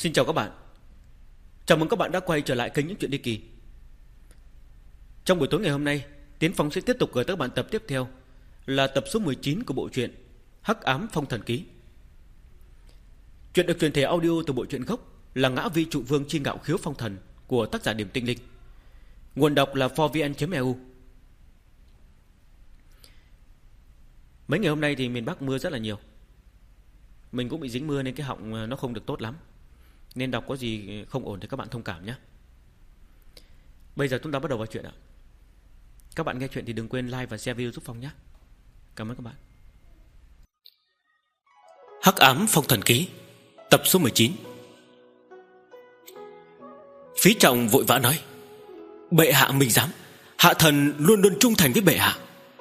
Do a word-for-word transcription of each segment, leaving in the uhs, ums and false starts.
Xin chào các bạn. Chào mừng các bạn đã quay trở lại kênh Những Chuyện Ly Kỳ. Trong buổi tối ngày hôm nay, Tiến Phong sẽ tiếp tục gửi tới các bạn tập tiếp theo, là tập số mười chín của bộ truyện Hắc Ám Phong Thần Ký. Chuyện được truyền thể audio từ bộ truyện gốc là Ngã Vi Trụ Vương Chi Ngạo Khiếu Phong Thần của tác giả Điểm Tinh Linh. Nguồn đọc là four v n chấm e u. Mấy ngày hôm nay thì miền Bắc mưa rất là nhiều. Mình cũng bị dính mưa nên cái họng nó không được tốt lắm, nên đọc có gì không ổn thì các bạn thông cảm nhé. Bây giờ chúng ta bắt đầu vào chuyện ạ. Các bạn nghe chuyện thì đừng quên like và share video giúp Phong nhé. Cảm ơn các bạn. Hắc Ám Phong Thần Ký, tập số mười chín. Phí Trọng vội vã nói: bệ hạ mình dám, hạ thần luôn luôn trung thành với bệ hạ.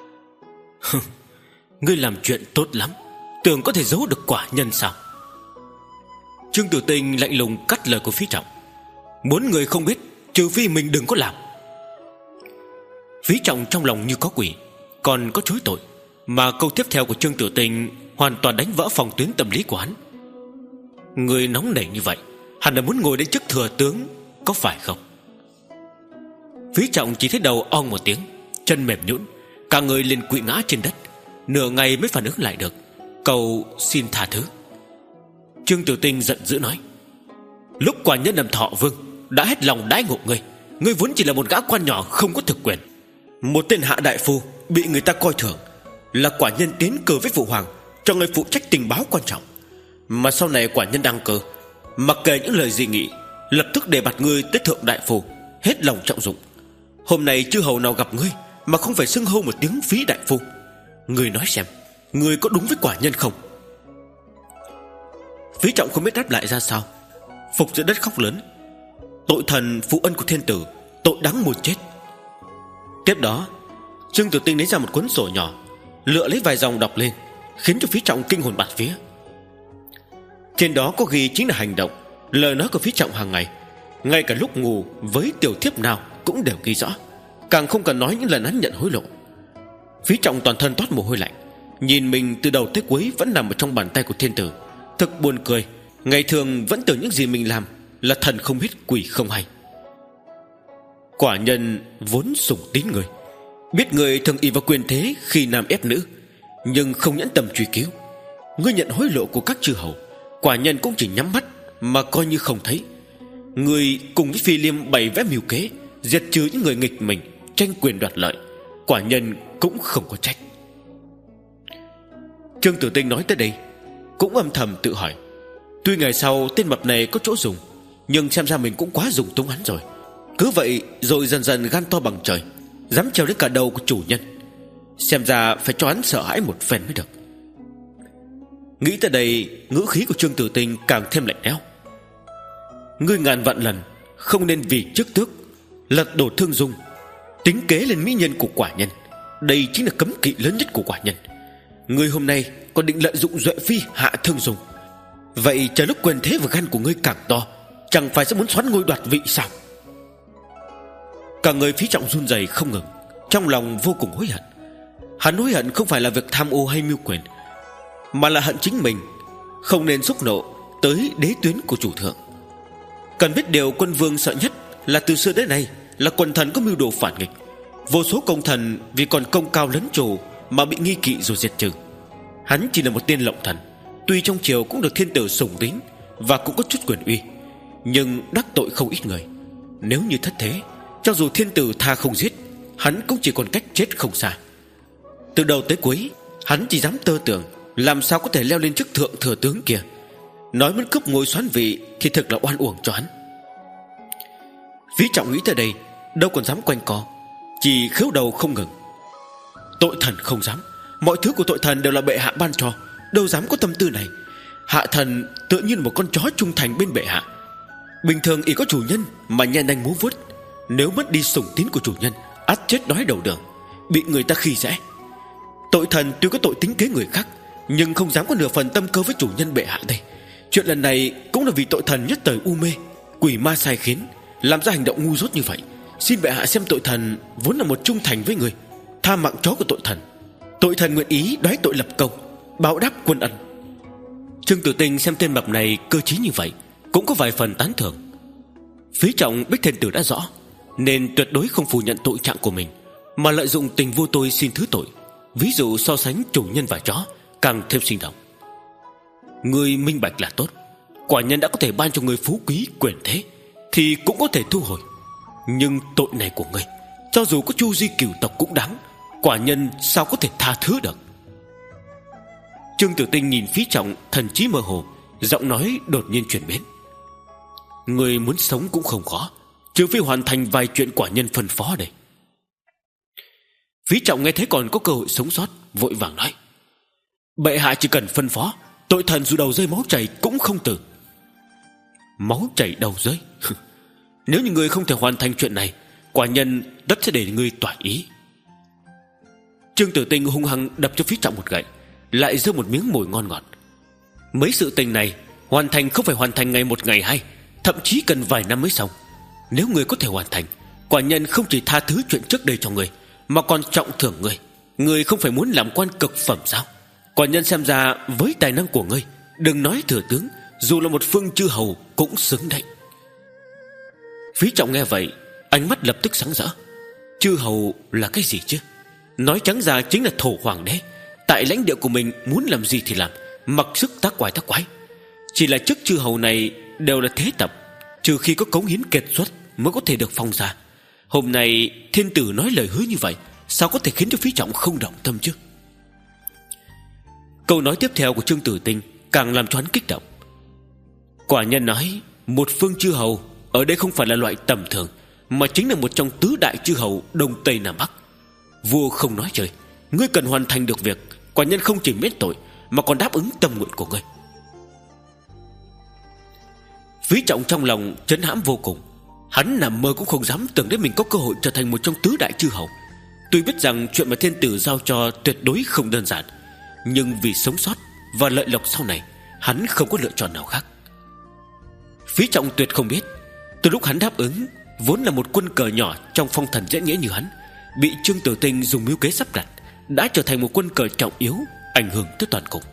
Ngươi làm chuyện tốt lắm, tưởng có thể giấu được quả nhân sao? Trương Tử Tinh lạnh lùng cắt lời của Phí Trọng: muốn người không biết, trừ phi mình đừng có làm. Phí Trọng trong lòng như có quỷ, còn có chối tội, mà câu tiếp theo của Trương Tử Tinh hoàn toàn đánh vỡ phòng tuyến tâm lý của hắn. Người nóng nảy như vậy, hẳn là muốn ngồi đến chức thừa tướng, có phải không? Phí Trọng chỉ thấy đầu ong một tiếng, chân mềm nhũn, cả người liền quỵ ngã trên đất, nửa ngày mới phản ứng lại được, cầu xin tha thứ. Trương Tử Tinh giận dữ nói: lúc quả nhân làm Thọ Vương đã hết lòng đãi ngộ ngươi, ngươi vốn chỉ là một gã quan nhỏ không có thực quyền, một tên hạ đại phu bị người ta coi thường, là quả nhân tiến cử với phụ hoàng, cho ngươi phụ trách tình báo quan trọng. Mà sau này quả nhân đăng cơ, mặc kệ những lời dị nghị, lập tức đề bạt ngươi tới thượng đại phu, hết lòng trọng dụng. Hôm nay chư hầu nào gặp ngươi mà không phải xưng hô một tiếng Phí đại phu? Ngươi nói xem, ngươi có đúng với quả nhân không? Phí Trọng không biết đáp lại ra sao, phục giữa đất khóc lớn: tội thần phụ ân của thiên tử, tội đáng muôn chết. Tiếp đó Trương Tử Tinh lấy ra một cuốn sổ nhỏ, lựa lấy vài dòng đọc lên, khiến cho Phí Trọng kinh hồn bạt vía. Trên đó có ghi chính là hành động, lời nói của Phí Trọng hàng ngày, ngay cả lúc ngủ với tiểu thiếp nào cũng đều ghi rõ, càng không cần nói những lần hắn nhận hối lộ. Phí Trọng toàn thân toát mồ hôi lạnh, nhìn mình từ đầu tới cuối vẫn nằm ở trong bàn tay của thiên tử, thật buồn cười. Ngày thường vẫn tưởng những gì mình làm là thần không biết quỷ không hay. Quả nhân vốn sủng tín người, biết người thường ỷ vào quyền thế khi nam ép nữ, nhưng không nhẫn tâm truy cứu. Ngươi nhận hối lộ của các chư hầu, quả nhân cũng chỉ nhắm mắt mà coi như không thấy. Ngươi cùng với Phi Liêm bày vẽ mưu kế, diệt trừ những người nghịch mình, tranh quyền đoạt lợi, quả nhân cũng không có trách. Trương Tử Tinh nói tới đây cũng âm thầm tự hỏi: tuy ngày sau tên mập này có chỗ dùng, nhưng xem ra mình cũng quá dùng túng hắn rồi. Cứ vậy rồi dần dần gan to bằng trời, dám trèo đến cả đầu của chủ nhân. Xem ra phải cho hắn sợ hãi một phen mới được. Nghĩ tới đây, ngữ khí của Trương Tử Tinh càng thêm lạnh lẽo: ngươi ngàn vạn lần không nên vì chức tước lật đổ Thương Dung, tính kế lên mỹ nhân của quả nhân. Đây chính là cấm kỵ lớn nhất của quả nhân. Ngươi hôm nay còn định lợi dụng Duệ Phi hạ Thương Dung, vậy chờ lúc quyền thế và gan của ngươi càng to, chẳng phải sẽ muốn xoắn ngôi đoạt vị sao? Cả người Phí Trọng run rẩy không ngừng, trong lòng vô cùng hối hận. Hắn hối hận không phải là việc tham ô hay mưu quyền, mà là hận chính mình không nên xúc nộ tới đế tuyến của chủ thượng. Cần biết điều quân vương sợ nhất là từ xưa đến nay là quần thần có mưu đồ phản nghịch. Vô số công thần vì còn công cao lấn trồ mà bị nghi kỵ rồi diệt trừ. Hắn chỉ là một tên lộng thần, tuy trong triều cũng được thiên tử sủng tín và cũng có chút quyền uy, nhưng đắc tội không ít người. Nếu như thất thế, cho dù thiên tử tha không giết, hắn cũng chỉ còn cách chết không xa. Từ đầu tới cuối hắn chỉ dám tơ tưởng làm sao có thể leo lên chức thượng thừa tướng kia. Nói muốn cướp ngôi soán vị thì thực là oan uổng cho hắn. Phí Trọng nghĩ tới đây đâu còn dám quanh co, chỉ khứu đầu không ngừng: tội thần không dám, mọi thứ của tội thần đều là bệ hạ ban cho, đâu dám có tâm tư này. Hạ thần tựa như một con chó trung thành bên bệ hạ, bình thường ỷ có chủ nhân mà nhe nanh múa vuốt, nếu mất đi sủng tín của chủ nhân, ắt chết đói đầu đường, bị người ta khi dễ. Tội thần tuy có tội tính kế người khác, nhưng không dám có nửa phần tâm cơ với chủ nhân bệ hạ đây. Chuyện lần này cũng là vì tội thần nhất thời u mê, quỷ ma sai khiến, làm ra hành động ngu dốt như vậy. Xin bệ hạ xem tội thần vốn là một trung thành với người, tha mạng chó của tội thần. Tội thần nguyện ý đoái tội lập công, báo đáp quân ân. Trương Tử Tinh xem tên mập này cơ trí như vậy, cũng có vài phần tán thưởng. Phí Trọng biết thiên tử đã rõ, nên tuyệt đối không phủ nhận tội trạng của mình, mà lợi dụng tình vô tôi xin thứ tội. Ví dụ so sánh chủ nhân và chó càng thêm sinh động. Người minh bạch là tốt. Quả nhân đã có thể ban cho người phú quý quyền thế, thì cũng có thể thu hồi. Nhưng tội này của ngươi, cho dù có chu di cửu tộc cũng đáng. Quả nhân sao có thể tha thứ được. Trương Tử Tinh nhìn Phí Trọng thần trí mơ hồ, giọng nói đột nhiên chuyển biến. Người muốn sống cũng không khó, trừ phi hoàn thành vài chuyện quả nhân phân phó đây. Phí Trọng nghe thấy còn có cơ hội sống sót, vội vàng nói: bệ hạ chỉ cần phân phó, tội thần dù đầu rơi máu chảy cũng không từ. Máu chảy đầu rơi? Nếu như người không thể hoàn thành chuyện này, quả nhân tất sẽ để ngươi tỏa ý. Trương Tử Tinh hung hăng đập cho Phí Trọng một gậy, lại giơ một miếng mồi ngon ngọt. Mấy sự tình này hoàn thành không phải hoàn thành ngày một ngày hai, thậm chí cần vài năm mới xong. Nếu người có thể hoàn thành, quả nhân không chỉ tha thứ chuyện trước đây cho người, mà còn trọng thưởng người. Người không phải muốn làm quan cực phẩm sao? Quả nhân xem ra với tài năng của ngươi, đừng nói thừa tướng, dù là một phương chư hầu cũng xứng đấy. Phí Trọng nghe vậy, ánh mắt lập tức sáng rỡ. Chư hầu là cái gì chứ? Nói trắng ra chính là thổ hoàng đế. Tại lãnh địa của mình muốn làm gì thì làm, mặc sức tác quái tác quái. Chỉ là chức chư hầu này đều là thế tập, trừ khi có cống hiến kiệt xuất mới có thể được phong ra. Hôm nay thiên tử nói lời hứa như vậy, sao có thể khiến cho Phí Trọng không động tâm chứ? Câu nói tiếp theo của Trương Tử Tinh càng làm cho hắn kích động. Quả nhân nói một phương chư hầu ở đây không phải là loại tầm thường, mà chính là một trong tứ đại chư hầu Đông Tây Nam Bắc. Vua không nói chơi, ngươi cần hoàn thành được việc, quả nhân không chỉ miễn tội mà còn đáp ứng tâm nguyện của ngươi. Phí Trọng trong lòng chấn hãm vô cùng. Hắn nằm mơ cũng không dám tưởng đến mình có cơ hội trở thành một trong tứ đại chư hầu. Tuy biết rằng chuyện mà thiên tử giao cho tuyệt đối không đơn giản, nhưng vì sống sót và lợi lộc sau này, hắn không có lựa chọn nào khác. Phí Trọng tuyệt không biết, từ lúc hắn đáp ứng, vốn là một quân cờ nhỏ trong phong thần dễ nghĩa như hắn, bị Trương Tử Tinh dùng mưu kế sắp đặt, đã trở thành một quân cờ trọng yếu, ảnh hưởng tới toàn cục.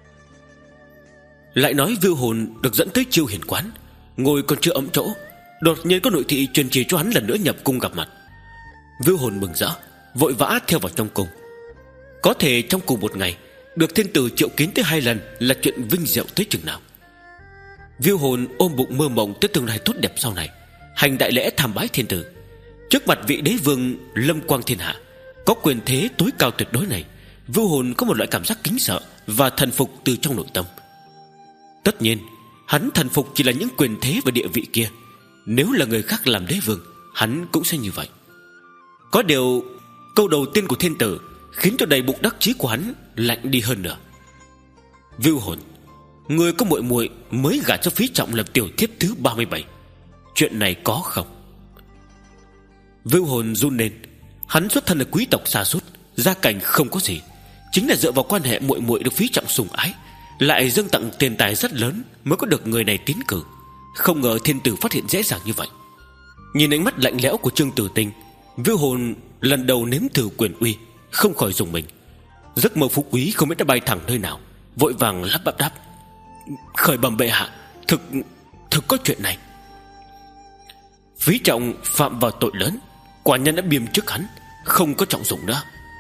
Lại nói Vưu Hồn được dẫn tới Chiêu Hiền quán, ngồi còn chưa ấm chỗ, đột nhiên có nội thị truyền chỉ cho hắn lần nữa nhập cung gặp mặt. Vưu Hồn mừng rỡ, vội vã theo vào trong cung. Có thể trong cùng một ngày được thiên tử triệu kiến tới hai lần là chuyện vinh diệu tới chừng nào. Vưu Hồn ôm bụng mơ mộng tới tương lai tốt đẹp sau này, hành đại lễ tham bái thiên tử. Trước mặt vị đế vương lâm quang thiên hạ, có quyền thế tối cao tuyệt đối này, Vưu Hồn có một loại cảm giác kính sợ và thần phục từ trong nội tâm. Tất nhiên hắn thần phục chỉ là những quyền thế và địa vị kia. Nếu là người khác làm đế vương, hắn cũng sẽ như vậy. Có điều câu đầu tiên của thiên tử khiến cho đầy bụng đắc chí của hắn lạnh đi hơn nữa. Vưu Hồn, người có muội muội mới gả cho Phí Trọng làm tiểu thiếp thứ ba mươi bảy, chuyện này có không? Vưu Hồn run lên. Hắn xuất thân là quý tộc xa sút, gia cảnh không có gì, chính là dựa vào quan hệ muội muội được Phí Trọng sủng ái, lại dâng tặng tiền tài rất lớn mới có được người này tiến cử. Không ngờ thiên tử phát hiện dễ dàng như vậy. Nhìn ánh mắt lạnh lẽo của Trương Tử Tinh, Vưu Hồn lần đầu nếm thử quyền uy, không khỏi dùng mình. Giấc mơ phú quý không biết đã bay thẳng nơi nào, vội vàng lắp bắp đáp: khởi bẩm bệ hạ, thực thực có chuyện này. Phí Trọng phạm vào tội lớn, quả nhân đã biêm trước hắn, không có trọng dụng nữa.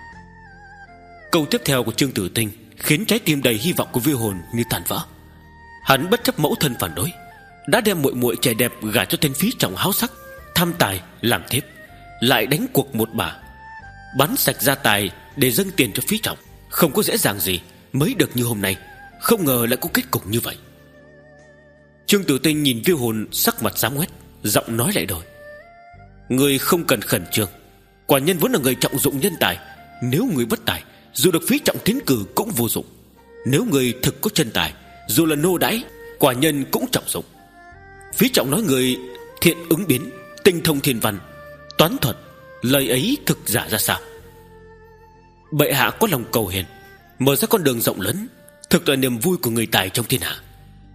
Câu tiếp theo của Trương Tử Tinh khiến trái tim đầy hy vọng của Vưu Hồn như tàn vỡ. Hắn bất chấp mẫu thân phản đối, đã đem muội muội trẻ đẹp gả cho tên Phí Trọng háo sắc, tham tài làm thiếp, lại đánh cuộc một bà, bắn sạch gia tài để dâng tiền cho Phí Trọng. Không có dễ dàng gì mới được như hôm nay, không ngờ lại có kết cục như vậy. Trương Tử Tinh nhìn Vưu Hồn sắc mặt xám ngoét, giọng nói lại đổi: người không cần khẩn trương, quả nhân vốn là người trọng dụng nhân tài. Nếu người bất tài, dù được Phí Trọng tiến cử cũng vô dụng. Nếu người thực có chân tài, dù là nô đãi, quả nhân cũng trọng dụng. Phí Trọng nói người thiện ứng biến, tinh thông thiên văn, toán thuật, lời ấy thực giả ra sao? Bệ hạ có lòng cầu hiền, mở ra con đường rộng lớn, thực là niềm vui của người tài trong thiên hạ.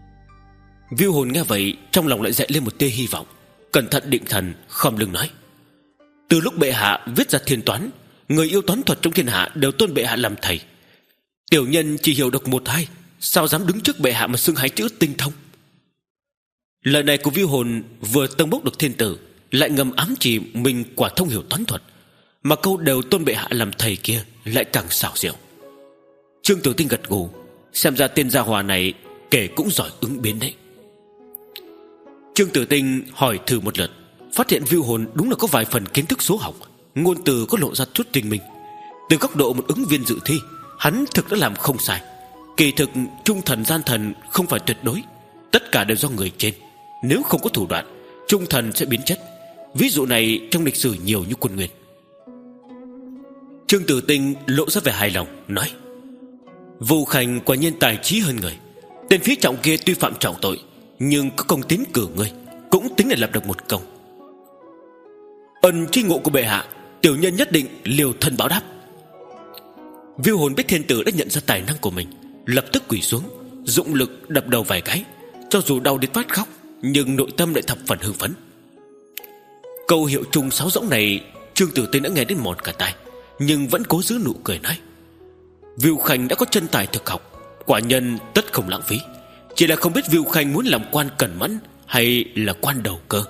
Vưu Hồn nghe vậy, trong lòng lại dậy lên một tia hy vọng, cẩn thận định thần, khom lưng nói: từ lúc bệ hạ viết ra thiên toán, người yêu toán thuật trong thiên hạ đều tôn bệ hạ làm thầy. Tiểu nhân chỉ hiểu được một hai, sao dám đứng trước bệ hạ mà xưng hai chữ tinh thông? Lời này của Vưu Hồn vừa tâng bốc được thiên tử, lại ngầm ám chỉ mình quả thông hiểu toán thuật, mà câu đều tôn bệ hạ làm thầy kia lại càng xảo diệu. Trương Tử Tinh gật gù, xem ra tên gia hòa này kể cũng giỏi ứng biến đấy. Trương Tử Tinh hỏi thử một lượt, phát hiện Vưu Hồn đúng là có vài phần kiến thức số học, ngôn từ có lộ ra chút tinh minh. Từ góc độ một ứng viên dự thi, hắn thực đã làm không sai. Kỳ thực trung thần gian thần không phải tuyệt đối, tất cả đều do người trên. Nếu không có thủ đoạn, trung thần sẽ biến chất. Ví dụ này trong lịch sử nhiều như quân Nguyên. Trương Tử Tinh lộ ra vẻ hài lòng, nói: Vu Khanh quả nhiên tài trí hơn người. Tên phía trọng kia tuy phạm trọng tội, nhưng có công tiến cử ngươi, cũng tính là lập được một công. Ân tri ngộ của bệ hạ, tiểu nhân nhất định liều thân báo đáp. Vưu Hồn biết thiên tử đã nhận ra tài năng của mình, lập tức quỳ xuống, dụng lực đập đầu vài cái. Cho dù đau đến phát khóc, nhưng nội tâm lại thập phần hưng phấn. Câu hiệu chung sáo rỗng này Trương Tử Tinh đã nghe đến mòn cả tai, nhưng vẫn cố giữ nụ cười nói: Vưu Khanh đã có chân tài thực học, quả nhân tất không lãng phí. Chỉ là không biết Vưu Khanh muốn làm quan cẩn mẫn hay là quan đầu cơ.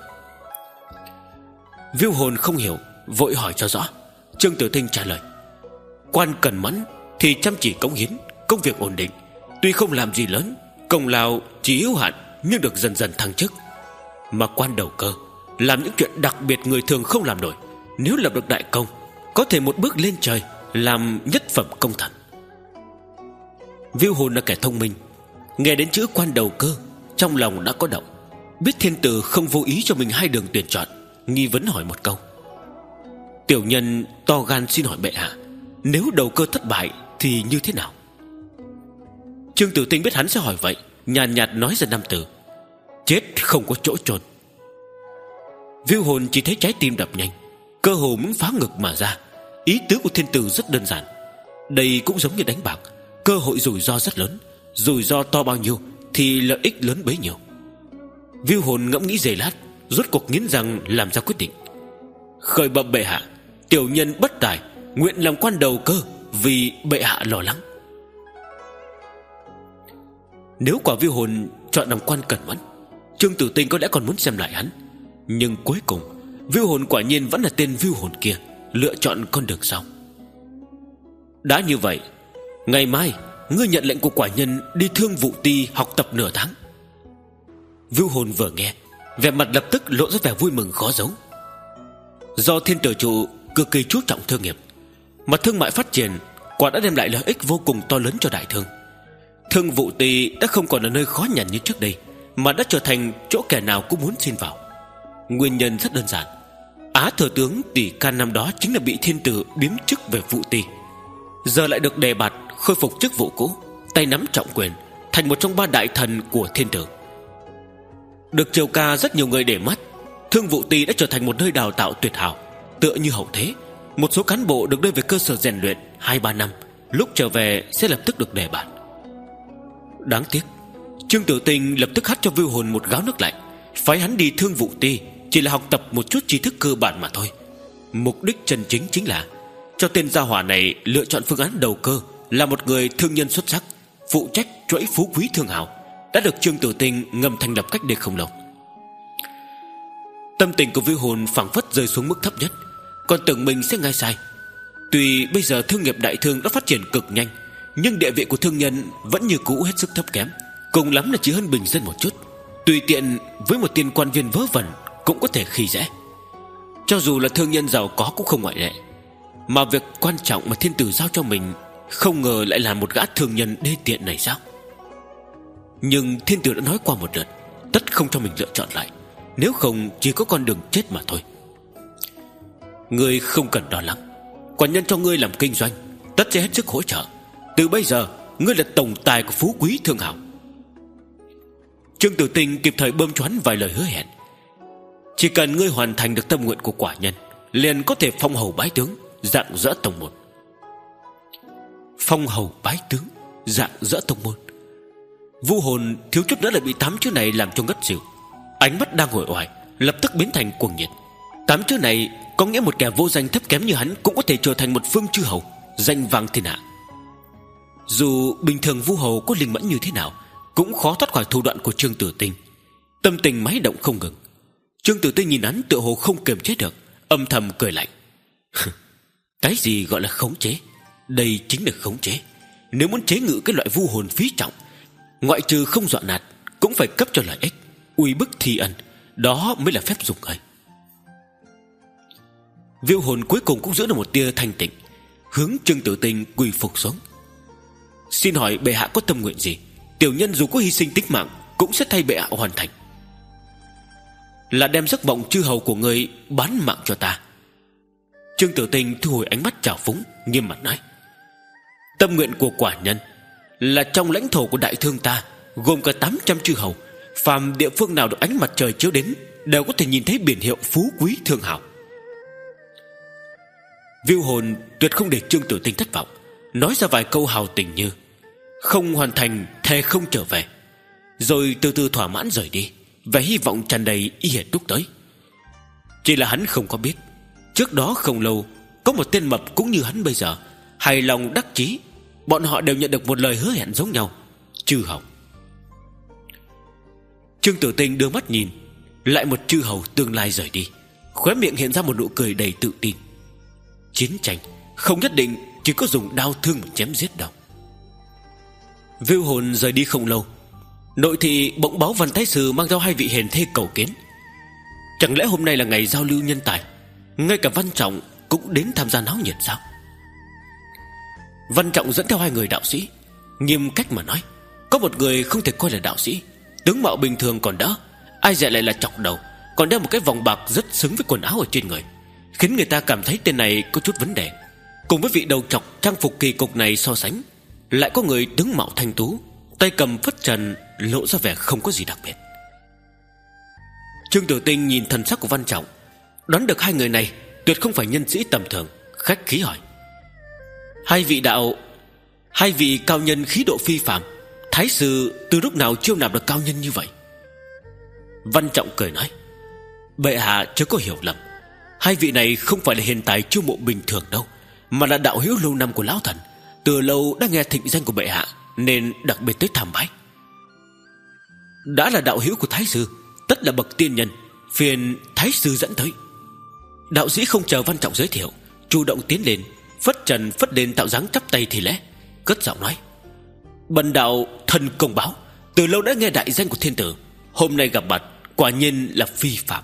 Vưu Hồn không hiểu, vội hỏi cho rõ. Trương Tử Tinh trả lời: Quan cẩn mẫn thì chăm chỉ cống hiến, công việc ổn định, tuy không làm gì lớn, công lao chỉ hữu hạn, nhưng được dần dần thăng chức. Mà quan đầu cơ làm những chuyện đặc biệt người thường không làm nổi, nếu lập được đại công, có thể một bước lên trời, làm nhất phẩm công thần. Vưu Hồn là kẻ thông minh, nghe đến chữ quan đầu cơ, trong lòng đã có động. Biết thiên tử không vô ý cho mình hai đường tuyển chọn, nghi vấn hỏi một câu: Tiểu nhân to gan xin hỏi bệ hạ, nếu đầu cơ thất bại thì như thế nào? Trương Tử Tinh biết hắn sẽ hỏi vậy, nhàn nhạt, nhạt nói ra năm từ: Chết không có chỗ chôn. Vưu Hồn chỉ thấy trái tim đập nhanh, cơ hồ muốn phá ngực mà ra. Ý tứ của thiên tử rất đơn giản. Đây cũng giống như đánh bạc, cơ hội rủi ro rất lớn, rủi ro to bao nhiêu thì lợi ích lớn bấy nhiêu. Vưu Hồn ngẫm nghĩ giây lát, rốt cuộc nghiến răng làm ra quyết định: Khởi bẩm bệ hạ, tiểu nhân bất tài, nguyện làm quan đầu cơ, vì bệ hạ lo lắng. Nếu quả Vưu Hồn chọn làm quan cẩn mẫn, Trương Tử Tinh có lẽ còn muốn xem lại hắn. Nhưng cuối cùng Vưu Hồn quả nhiên vẫn là tên Vưu Hồn kia, lựa chọn con đường sau. Đã như vậy, ngày mai ngươi nhận lệnh của quả nhân đi Thương Vụ Ti học tập nửa tháng. Vưu Hồn vừa nghe, vẻ mặt lập tức lộ ra vẻ vui mừng khó giấu. Do thiên tử trụ cực kỳ chú trọng thương nghiệp, mà thương mại phát triển quả đã đem lại lợi ích vô cùng to lớn cho đại thương. Thương Vụ Ti đã không còn là nơi khó nhằn như trước đây, mà đã trở thành chỗ kẻ nào cũng muốn xin vào. Nguyên nhân rất đơn giản: Á thừa tướng Tỷ Can năm đó chính là bị thiên tử biếm chức về Vụ Ti, giờ lại được đề bạt khôi phục chức vụ cũ, tay nắm trọng quyền, thành một trong ba đại thần của thiên tử. Được triều ca rất nhiều người để mắt, Thương Vụ Ti đã trở thành một nơi đào tạo tuyệt hảo, tựa như hậu thế. Một số cán bộ được đưa về cơ sở rèn luyện hai ba năm, lúc trở về sẽ lập tức được đề bạt. Đáng tiếc, Trương Tử Tinh lập tức hắt cho Vưu Hồn một gáo nước lạnh, phái hắn đi Thương Vụ Ti chỉ là học tập một chút tri thức cơ bản mà thôi. Mục đích chân chính chính là cho tên gia hỏa này lựa chọn phương án đầu cơ, là một người thương nhân xuất sắc, phụ trách chuỗi phú quý thương hào, đã được Trương Tử Tinh ngầm thành lập cách đây không lâu. Tâm tình của Vưu Hồn phảng phất rơi xuống mức thấp nhất, còn tưởng mình sẽ ngay sai. Tuy bây giờ thương nghiệp đại thương đã phát triển cực nhanh, nhưng địa vị của thương nhân vẫn như cũ hết sức thấp kém, cùng lắm là chỉ hơn bình dân một chút. Tùy tiện với một tiền quan viên vớ vẩn cũng có thể khi dễ. Cho dù là thương nhân giàu có cũng không ngoại lệ. Mà việc quan trọng mà thiên tử giao cho mình, không ngờ lại là một gã thương nhân đê tiện này sao? Nhưng thiên tử đã nói qua một lượt, tất không cho mình lựa chọn lại, nếu không chỉ có con đường chết mà thôi. Ngươi không cần lo lắng, quả nhân cho ngươi làm kinh doanh, tất sẽ hết sức hỗ trợ. Từ bây giờ ngươi là tổng tài của phú quý thương hào. Trương Tử Tinh kịp thời bơm cho hắn vài lời hứa hẹn. Chỉ cần ngươi hoàn thành được tâm nguyện của quả nhân, liền có thể phong hầu bái tướng, dạng dỡ tông môn. Phong hầu bái tướng, dạng dỡ tông môn. Vu Hồn thiếu chút nữa là bị tám chữ này làm cho ngất xỉu. Ánh mắt đang hồi oải lập tức biến thành cuồng nhiệt. Tám chữ này có nghĩa một kẻ vô danh thấp kém như hắn cũng có thể trở thành một phương chư hầu, danh vang thiên hạ. Dù bình thường Vu Hầu có linh mẫn như thế nào, cũng khó thoát khỏi thủ đoạn của Trương Tử Tinh. Tâm tình máy động không ngừng. Trương Tử Tinh nhìn hắn tựa hồ không kiềm chế được, âm thầm cười lạnh. Cái gì gọi là khống chế? Đây chính là khống chế. Nếu muốn chế ngự cái loại vu hồn phí trọng, ngoại trừ không dọa nạt, cũng phải cấp cho lợi ích, uy bức thi ân. Đó mới là phép dùng người. Viu hồn cuối cùng cũng giữ được một tia thanh tịnh, hướng Trương Tử Tinh quỳ phục xuống. Xin hỏi bệ hạ có tâm nguyện gì? Tiểu nhân dù có hy sinh tính mạng cũng sẽ thay bệ hạ hoàn thành. Là đem giấc mộng chư hầu của người bán mạng cho ta. Trương Tử Tinh thu hồi ánh mắt trào phúng, nghiêm mặt nói. Tâm nguyện của quả nhân là trong lãnh thổ của đại thương ta, gồm cả tám trăm chư hầu, phàm địa phương nào được ánh mặt trời chiếu đến đều có thể nhìn thấy biển hiệu phú quý thương hào. Viu hồn tuyệt không để Trương Tử Tinh thất vọng, nói ra vài câu hào tình như không hoàn thành thề không trở về, rồi từ từ thỏa mãn rời đi, vẻ hy vọng tràn đầy y hệt lúc tới. Chỉ là hắn không có biết, trước đó không lâu có một tên mập cũng như hắn bây giờ, hài lòng đắc chí. Bọn họ đều nhận được một lời hứa hẹn giống nhau: chư hầu. Trương Tử Tinh đưa mắt nhìn lại một chư hầu tương lai rời đi, khóe miệng hiện ra một nụ cười đầy tự tin. Chiến tranh không nhất định chỉ có dùng đao thương mà chém giết đâu. Viu hồn rời đi không lâu, nội thị bỗng báo Văn Thái Sư mang theo hai vị hiền thê cầu kiến. Chẳng lẽ hôm nay là ngày giao lưu nhân tài, ngay cả Văn Trọng cũng đến tham gia náo nhiệt sao? Văn Trọng dẫn theo hai người đạo sĩ, nghiêm cách mà nói, có một người không thể coi là đạo sĩ, tướng mạo bình thường còn đỡ, ai dè lại là chọc đầu, còn đeo một cái vòng bạc rất xứng với quần áo ở trên người, khiến người ta cảm thấy tên này có chút vấn đề. Cùng với vị đầu trọc trang phục kỳ cục này so sánh, lại có người tướng mạo thanh tú, tay cầm phất trần, lộ ra vẻ không có gì đặc biệt. Trương Tử Tinh nhìn thần sắc của Văn Trọng, đoán được hai người này tuyệt không phải nhân sĩ tầm thường, khách khí hỏi: Hai vị đạo Hai vị cao nhân khí độ phi phàm, Thái sư từ lúc nào chiêu nạp được cao nhân như vậy? Văn Trọng cười nói: Bệ hạ chớ có hiểu lầm, hai vị này không phải là hiện tại chiêu mộ bình thường đâu, mà là đạo hữu lâu năm của lão thần, từ lâu đã nghe thịnh danh của bệ hạ nên đặc biệt tới tham bái. Đã là đạo hữu của Thái sư, tất là bậc tiên nhân, phiền Thái sư dẫn tới. Đạo sĩ không chờ Văn Trọng giới thiệu, chủ động tiến lên, phất trần phất lên tạo dáng chắp tay thì lễ, cất giọng nói: Bần đạo thần công báo, từ lâu đã nghe đại danh của thiên tử, hôm nay gặp mặt quả nhiên là phi phạm.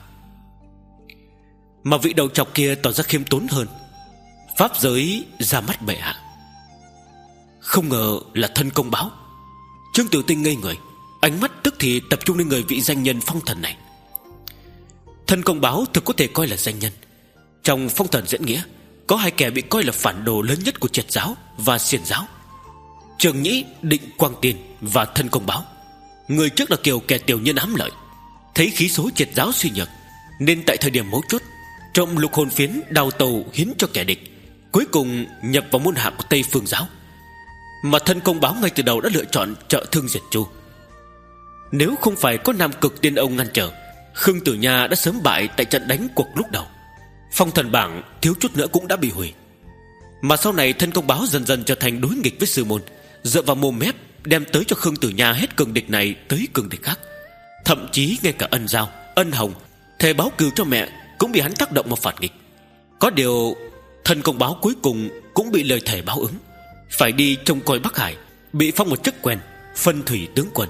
Mà vị đầu trọc kia tỏ ra khiêm tốn hơn: Pháp giới ra mắt bệ hạ. Không ngờ là thân công báo. Trương Tử Tinh ngây người, ánh mắt tức thì tập trung lên người vị danh nhân phong thần này. Thân công báo thực có thể coi là danh nhân. Trong phong thần diễn nghĩa, có hai kẻ bị coi là phản đồ lớn nhất của Triệt giáo và Xiển giáo: Trường Nhĩ, Định Quang Tiên và thân công báo. Người trước là kiểu kẻ tiểu nhân ám lợi, thấy khí số Triệt giáo suy nhược, nên tại thời điểm mấu chốt trộm lục hồn phiến đào tàu hiến cho kẻ địch, cuối cùng nhập vào môn hạ của Tây Phương giáo. Mà thân công báo ngay từ đầu đã lựa chọn trợ thương diệt chu. Nếu không phải có Nam Cực Tiên Ông ngăn trở, Khương Tử Nha đã sớm bại tại trận đánh cuộc lúc đầu, phong thần bảng thiếu chút nữa cũng đã bị hủy. Mà sau này thân công báo dần dần trở thành đối nghịch với sư môn, dựa vào mồm mép đem tới cho Khương Tử Nha hết cường địch này tới cường địch khác. Thậm chí ngay cả Ân Giao, Ân Hồng thề báo cừu cho mẹ cũng bị hắn tác động mà phản nghịch. Có điều thân công báo cuối cùng cũng bị lời thề báo ứng, phải đi trông coi Bắc Hải, bị phong một chức quen phân thủy tướng quân.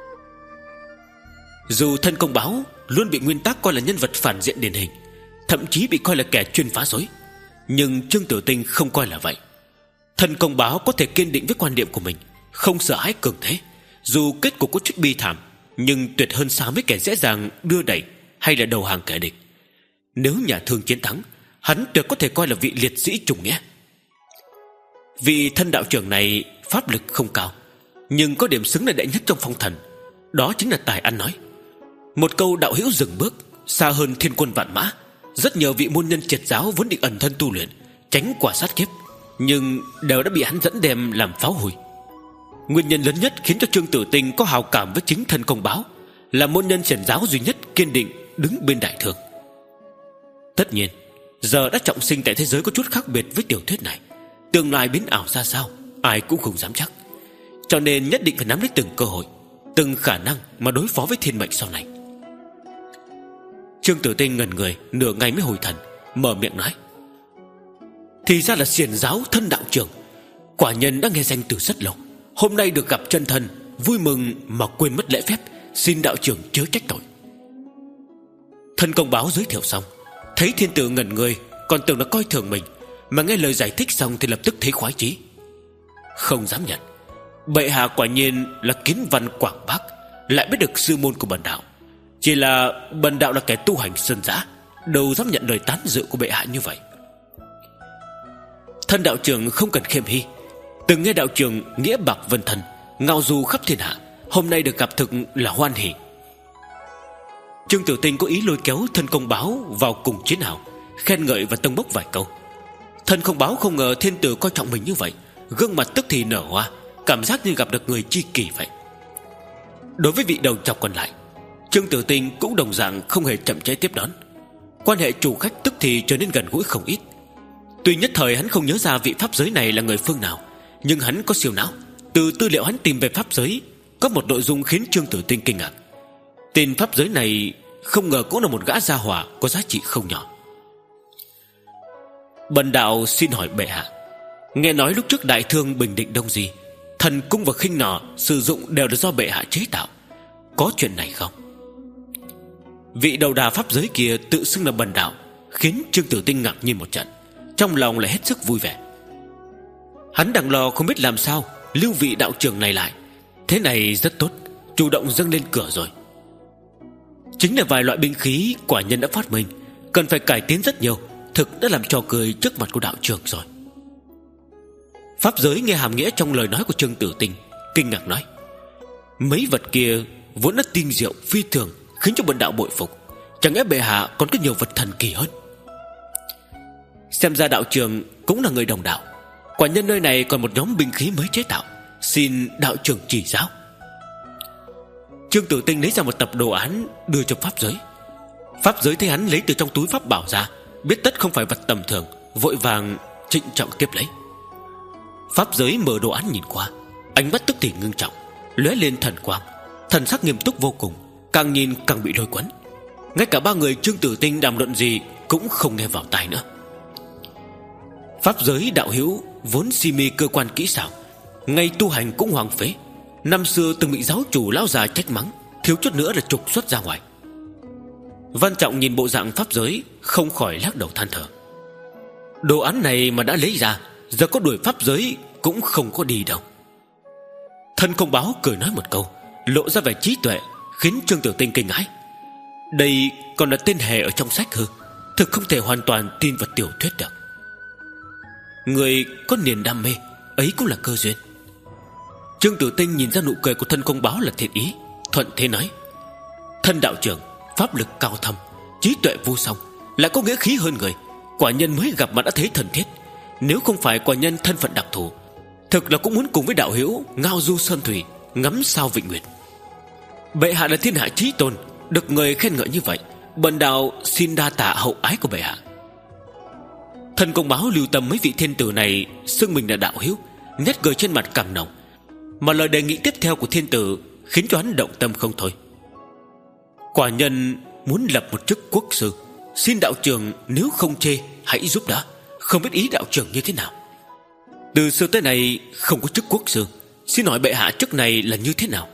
Dù thân công báo luôn bị nguyên tắc coi là nhân vật phản diện điển hình, thậm chí bị coi là kẻ chuyên phá rối, nhưng Trương Tử Tinh không coi là vậy. Thân công báo có thể kiên định với quan điểm của mình, không sợ hãi cường thế, dù kết cục có chút bi thảm, nhưng tuyệt hơn xa với kẻ dễ dàng đưa đẩy hay là đầu hàng kẻ địch. Nếu nhà Thương chiến thắng, hắn tuyệt có thể coi là vị liệt sĩ trùng nghĩa. Vị thân đạo trưởng này pháp lực không cao, nhưng có điểm xứng là đệ nhất trong phong thần, đó chính là tài ăn nói. Một câu đạo hữu dừng bước, xa hơn thiên quân vạn mã. Rất nhiều vị môn nhân Triệt giáo vốn định ẩn thân tu luyện, tránh quả sát kiếp, nhưng đều đã bị hắn dẫn đem làm pháo hôi. Nguyên nhân lớn nhất khiến cho Trương Tử Tinh có hào cảm với chính thân công báo là môn nhân Xiển giáo duy nhất kiên định đứng bên đại thương. Tất nhiên, giờ đã trọng sinh tại thế giới có chút khác biệt với tiểu thuyết này, tương lai biến ảo ra sao ai cũng không dám chắc, cho nên nhất định phải nắm lấy từng cơ hội, từng khả năng mà đối phó với thiên mệnh sau này. Trương Tử Tinh ngẩn người nửa ngày mới hồi thần, mở miệng nói: Thì ra là xiển giáo thân đạo trưởng. Quả nhân đã nghe danh từ rất lâu, hôm nay được gặp chân thân, vui mừng mà quên mất lễ phép, xin đạo trưởng chớ trách tội. Thân công báo giới thiệu xong, thấy thiên tử ngẩn người, còn tưởng là coi thường mình, mà nghe lời giải thích xong thì lập tức thấy khoái chí. Không dám nhận, bệ hạ quả nhiên là kiến văn quảng bác, lại biết được sư môn của bần đạo. Chỉ là bần đạo là kẻ tu hành sơn dã, đâu dám nhận lời tán dự của bệ hạ như vậy. Thân đạo trưởng không cần khiêm hi, từng nghe đạo trưởng nghĩa bạc vân thần, ngao du khắp thiên hạ, hôm nay được gặp thực là hoan hỉ. Trương Tử Tinh có ý lôi kéo thân công báo vào cùng chiến hào, khen ngợi và tâng bốc vài câu. Thân công báo không ngờ thiên tử coi trọng mình như vậy, gương mặt tức thì nở hoa, cảm giác như gặp được người tri kỷ vậy. Đối với vị đầu chọc còn lại, Trương Tử Tinh cũng đồng dạng không hề chậm trễ tiếp đón. Quan hệ chủ khách tức thì trở nên gần gũi không ít. Tuy nhất thời hắn không nhớ ra vị pháp giới này là người phương nào, nhưng hắn có siêu não. Từ tư liệu hắn tìm về pháp giới, có một nội dung khiến Trương Tử Tinh kinh ngạc. Tên pháp giới này không ngờ cũng là một gã gia hỏa có giá trị không nhỏ. Bần đạo xin hỏi bệ hạ, nghe nói lúc trước đại thương Bình Định Đông Di, thần cung và khinh nỏ sử dụng đều là do bệ hạ chế tạo, có chuyện này không? Vị đầu đà pháp giới kia tự xưng là bần đạo, khiến Trương Tử Tinh ngạc nhiên một trận, trong lòng lại hết sức vui vẻ. Hắn đang lo không biết làm sao lưu vị đạo trưởng này lại. Thế này rất tốt, chủ động dâng lên cửa rồi. Chính là vài loại binh khí quả nhân đã phát minh, cần phải cải tiến rất nhiều, thực đã làm trò cười trước mặt của đạo trưởng rồi. Pháp giới nghe hàm nghĩa trong lời nói của Trương Tử Tinh, kinh ngạc nói: Mấy vật kia vốn đã tinh diệu phi thường, khiến cho bần đạo bội phục. Chẳng lẽ bệ hạ còn có nhiều vật thần kỳ hơn? Xem ra đạo trưởng cũng là người đồng đạo. Quả nhân nơi này còn một nhóm binh khí mới chế tạo, xin đạo trưởng chỉ giáo. Trương Tử Tinh lấy ra một tập đồ án đưa cho pháp giới. Pháp giới thấy hắn lấy từ trong túi pháp bảo ra, biết tất không phải vật tầm thường, vội vàng trịnh trọng tiếp lấy. Pháp giới mở đồ án nhìn qua, ánh mắt tức thì ngưng trọng, lóe lên thần quang, thần sắc nghiêm túc vô cùng, càng nhìn càng bị lôi cuốn. Ngay cả ba người Trương Tử Tinh đàm luận gì cũng không nghe vào tai nữa. Pháp giới đạo hữu vốn si mê cơ quan kỹ xảo, ngay tu hành cũng hoang phế. Năm xưa từng bị giáo chủ lão già trách mắng, thiếu chút nữa là trục xuất ra ngoài. Văn Trọng nhìn bộ dạng pháp giới, không khỏi lắc đầu than thở. Đồ án này mà đã lấy ra, giờ có đuổi pháp giới cũng không có đi đâu. Thân công báo cười nói một câu, lộ ra vẻ trí tuệ, khiến Trương Tử Tinh kinh hãi. Đây còn là tên hề ở trong sách hư, thực không thể hoàn toàn tin vào tiểu thuyết được. Người có niềm đam mê ấy cũng là cơ duyên. Trương Tử Tinh nhìn ra nụ cười của thân công báo là thiện ý, thuận thế nói: Thân đạo trưởng pháp lực cao thâm, trí tuệ vô song, lại có nghĩa khí hơn người. Quả nhân mới gặp mà đã thấy thần thiết. Nếu không phải quả nhân thân phận đặc thù, thực là cũng muốn cùng với đạo hữu ngao du sơn thủy, ngắm sao vịnh nguyệt. Bệ hạ là thiên hạ chí tôn, được người khen ngợi như vậy, bần đạo xin đa tạ hậu ái của bệ hạ. Thân công báo lưu tâm mấy vị thiên tử này xưng mình là đạo hữu, nét cười trên mặt càng nồng, mà lời đề nghị tiếp theo của thiên tử khiến cho hắn động tâm không thôi. Quả nhân muốn lập một chức quốc sư, xin đạo trưởng nếu không chê hãy giúp đỡ. Không biết ý đạo trưởng như thế nào? Từ xưa tới nay không có chức quốc sư, xin hỏi bệ hạ chức này là như thế nào?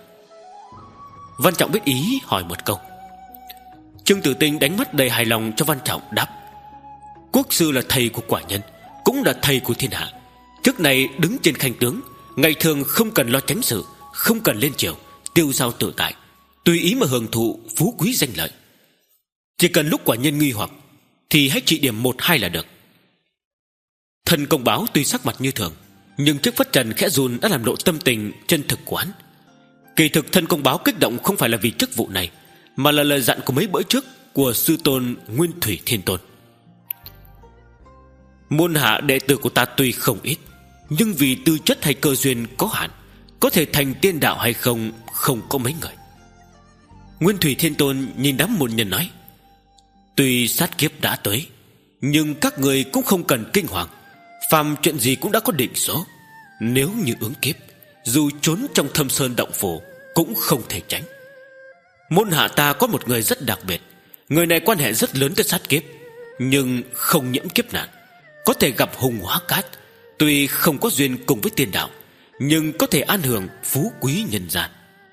Văn Trọng biết ý hỏi một câu. Trương Tử Tinh đánh mắt đầy hài lòng cho Văn Trọng đáp: Quốc sư là thầy của quả nhân, cũng là thầy của thiên hạ. Chức này đứng trên khanh tướng, ngày thường không cần lo chánh sự, không cần lên triều, tiêu dao tự tại, tùy ý mà hưởng thụ phú quý danh lợi. Chỉ cần lúc quả nhân nghi hoặc thì hãy trị điểm một hai là được. Thân công báo tuy sắc mặt như thường, nhưng chiếc phất trần khẽ run đã làm lộ tâm tình chân thực của hắn. Kỳ thực thân công báo kích động không phải là vì chức vụ này, mà là lời dặn của mấy bữa trước của sư tôn Nguyên Thủy Thiên Tôn. Môn hạ đệ tử của ta tuy không ít, nhưng vì tư chất hay cơ duyên có hạn, có thể thành tiên đạo hay không không có mấy người. Nguyên Thủy Thiên Tôn nhìn đám môn nhân nói: Tuy sát kiếp đã tới, nhưng các người cũng không cần kinh hoàng. Phàm chuyện gì cũng đã có định số. Nếu như ứng kiếp, dù trốn trong thâm sơn động phủ cũng không thể tránh. Môn hạ ta có một người rất đặc biệt, Người này quan hệ rất lớn tới sát kiếp, nhưng không nhiễm kiếp nạn, có thể gặp hùng hóa cát. Tuy không có duyên cùng với tiên đạo, nhưng có thể an hưởng phú quý nhân gian.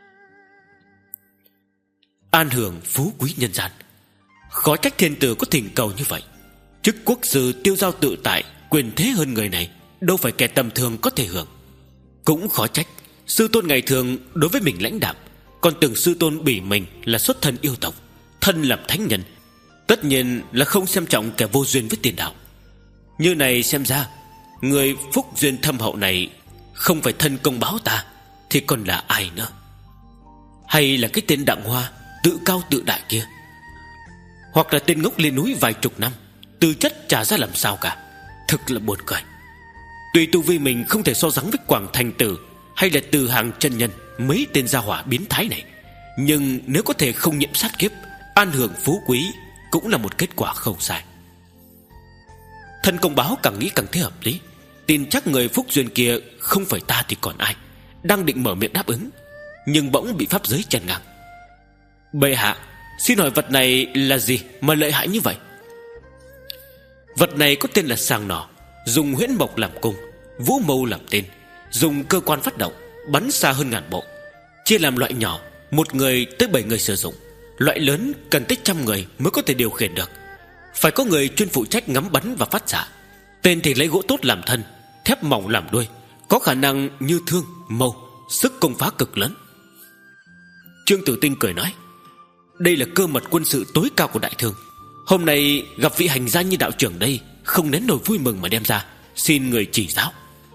An hưởng phú quý nhân gian, khó trách thiên tử có thỉnh cầu như vậy. Chức quốc sư tiêu giao tự tại, quyền thế hơn người này, đâu phải kẻ tầm thường có thể hưởng. Cũng khó trách sư tôn ngày thường đối với mình lãnh đạm, còn tưởng sư tôn bỉ mình là xuất thân yêu tộc, thân lập thánh nhân, tất nhiên là không xem trọng kẻ vô duyên với tiền đạo. Như này xem ra, người phúc duyên thâm hậu này không phải thân công báo ta thì còn là ai nữa? Hay là cái tên Đặng Hoa tự cao tự đại kia? Hoặc là tên ngốc lên núi vài chục năm, tư chất chả ra làm sao cả. Thực là buồn cười. Tuy tu vi mình không thể so sánh với Quảng Thành Tử hay là Từ Hàng chân nhân, mấy tên gia hỏa biến thái này, nhưng nếu có thể không nhiễm sát kiếp, an hưởng phú quý, cũng là một kết quả không sai. Thân công báo càng nghĩ càng thấy hợp lý. Tin chắc người phúc duyên kia không phải ta thì còn ai. Đang định mở miệng đáp ứng, nhưng bỗng bị pháp giới chặn ngang. Bệ hạ, xin hỏi vật này là gì mà lợi hại như vậy? Vật này có tên là sàng nỏ, dùng huyễn mộc làm cung, vũ mâu làm tên, dùng cơ quan phát động, bắn xa hơn ngàn bộ. Chia làm loại nhỏ, một người tới bảy người sử dụng. Loại lớn cần tới trăm người mới có thể điều khiển được. Phải có người chuyên phụ trách ngắm bắn và phát xạ. Tên thì lấy gỗ tốt làm thân, thép mỏng làm đuôi, có khả năng như thương, mâu, sức công phá cực lớn. Trương Tử Tinh cười nói, đây là cơ mật quân sự tối cao của đại thương. Hôm nay gặp vị hành gia như đạo trưởng đây, không nén nổi vui mừng mà đem ra, xin người chỉ giáo.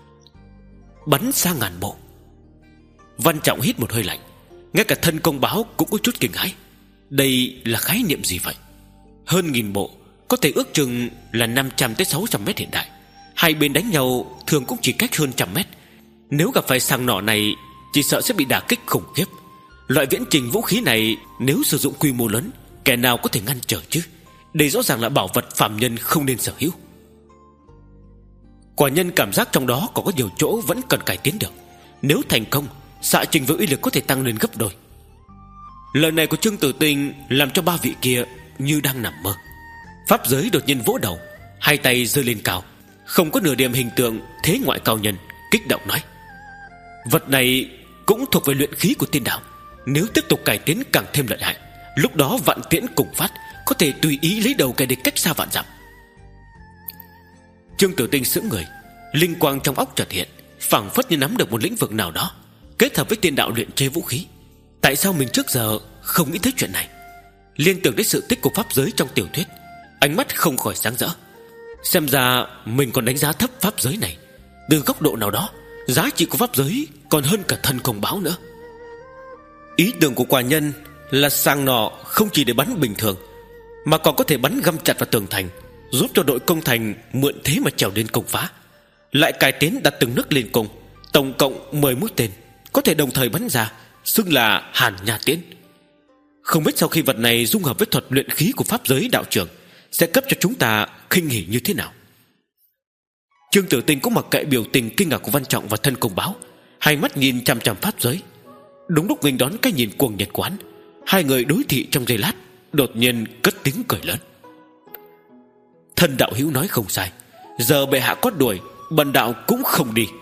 Bắn xa ngàn bộ. Văn Trọng hít một hơi lạnh, ngay cả thân công báo cũng có chút kinh hãi. Đây là khái niệm gì vậy? Hơn nghìn bộ, có thể ước chừng là năm trăm tới sáu trăm mét hiện đại. Hai bên đánh nhau thường cũng chỉ cách hơn trăm mét. Nếu gặp phải sàng nỏ này, chỉ sợ sẽ bị đả kích khủng khiếp. Loại viễn trình vũ khí này nếu sử dụng quy mô lớn, kẻ nào có thể ngăn trở chứ? Đây rõ ràng là bảo vật phàm nhân không nên sở hữu. Quả nhân cảm giác trong đó còn có nhiều chỗ vẫn cần cải tiến được. Nếu thành công, xạ trình với uy lực có thể tăng lên gấp đôi. Lời này của Trương Tử Tinh làm cho ba vị kia như đang nằm mơ. Pháp giới đột nhiên vỗ đầu, hai tay giơ lên cao, không có nửa điểm hình tượng thế ngoại cao nhân, kích động nói, vật này cũng thuộc về luyện khí của tiên đạo. Nếu tiếp tục cải tiến càng thêm lợi hại, lúc đó vạn tiễn cùng phát, có thể tùy ý lấy đầu kẻ địch cách xa vạn dặm. Trương Tử Tinh sững người, linh quang trong óc chợt hiện, phảng phất như nắm được một lĩnh vực nào đó, kết hợp với tiên đạo luyện chế vũ khí. Tại sao mình trước giờ không nghĩ tới chuyện này? Liên tưởng đến sự tích của pháp giới trong tiểu thuyết, ánh mắt không khỏi sáng rỡ. Xem ra mình còn đánh giá thấp pháp giới này. Từ góc độ nào đó, giá trị của pháp giới còn hơn cả thân công báo nữa. Ý tưởng của quả nhân là sàng nỏ không chỉ để bắn bình thường, mà còn có thể bắn găm chặt vào tường thành, giúp cho đội công thành mượn thế mà trèo lên công phá. Lại cải tiến đặt từng nước lên cung, tổng cộng mười mũi tên, có thể đồng thời bắn ra, xưng là Hàn Nha Tiễn. Không biết sau khi vật này dung hợp với thuật luyện khí của pháp giới đạo trưởng, sẽ cấp cho chúng ta khinh hỉ như thế nào? Trương Tử Tinh cũng mặc kệ biểu tình kinh ngạc của Văn Trọng và thân công báo, hai mắt nhìn chằm chằm pháp giới. Đúng lúc nghênh đón cái nhìn cuồng nhiệt quán, hai người đối thị trong giây lát, đột nhiên cất tiếng cười lớn. Thân đạo hữu nói không sai, giờ bệ hạ có đuổi, bần đạo cũng không đi.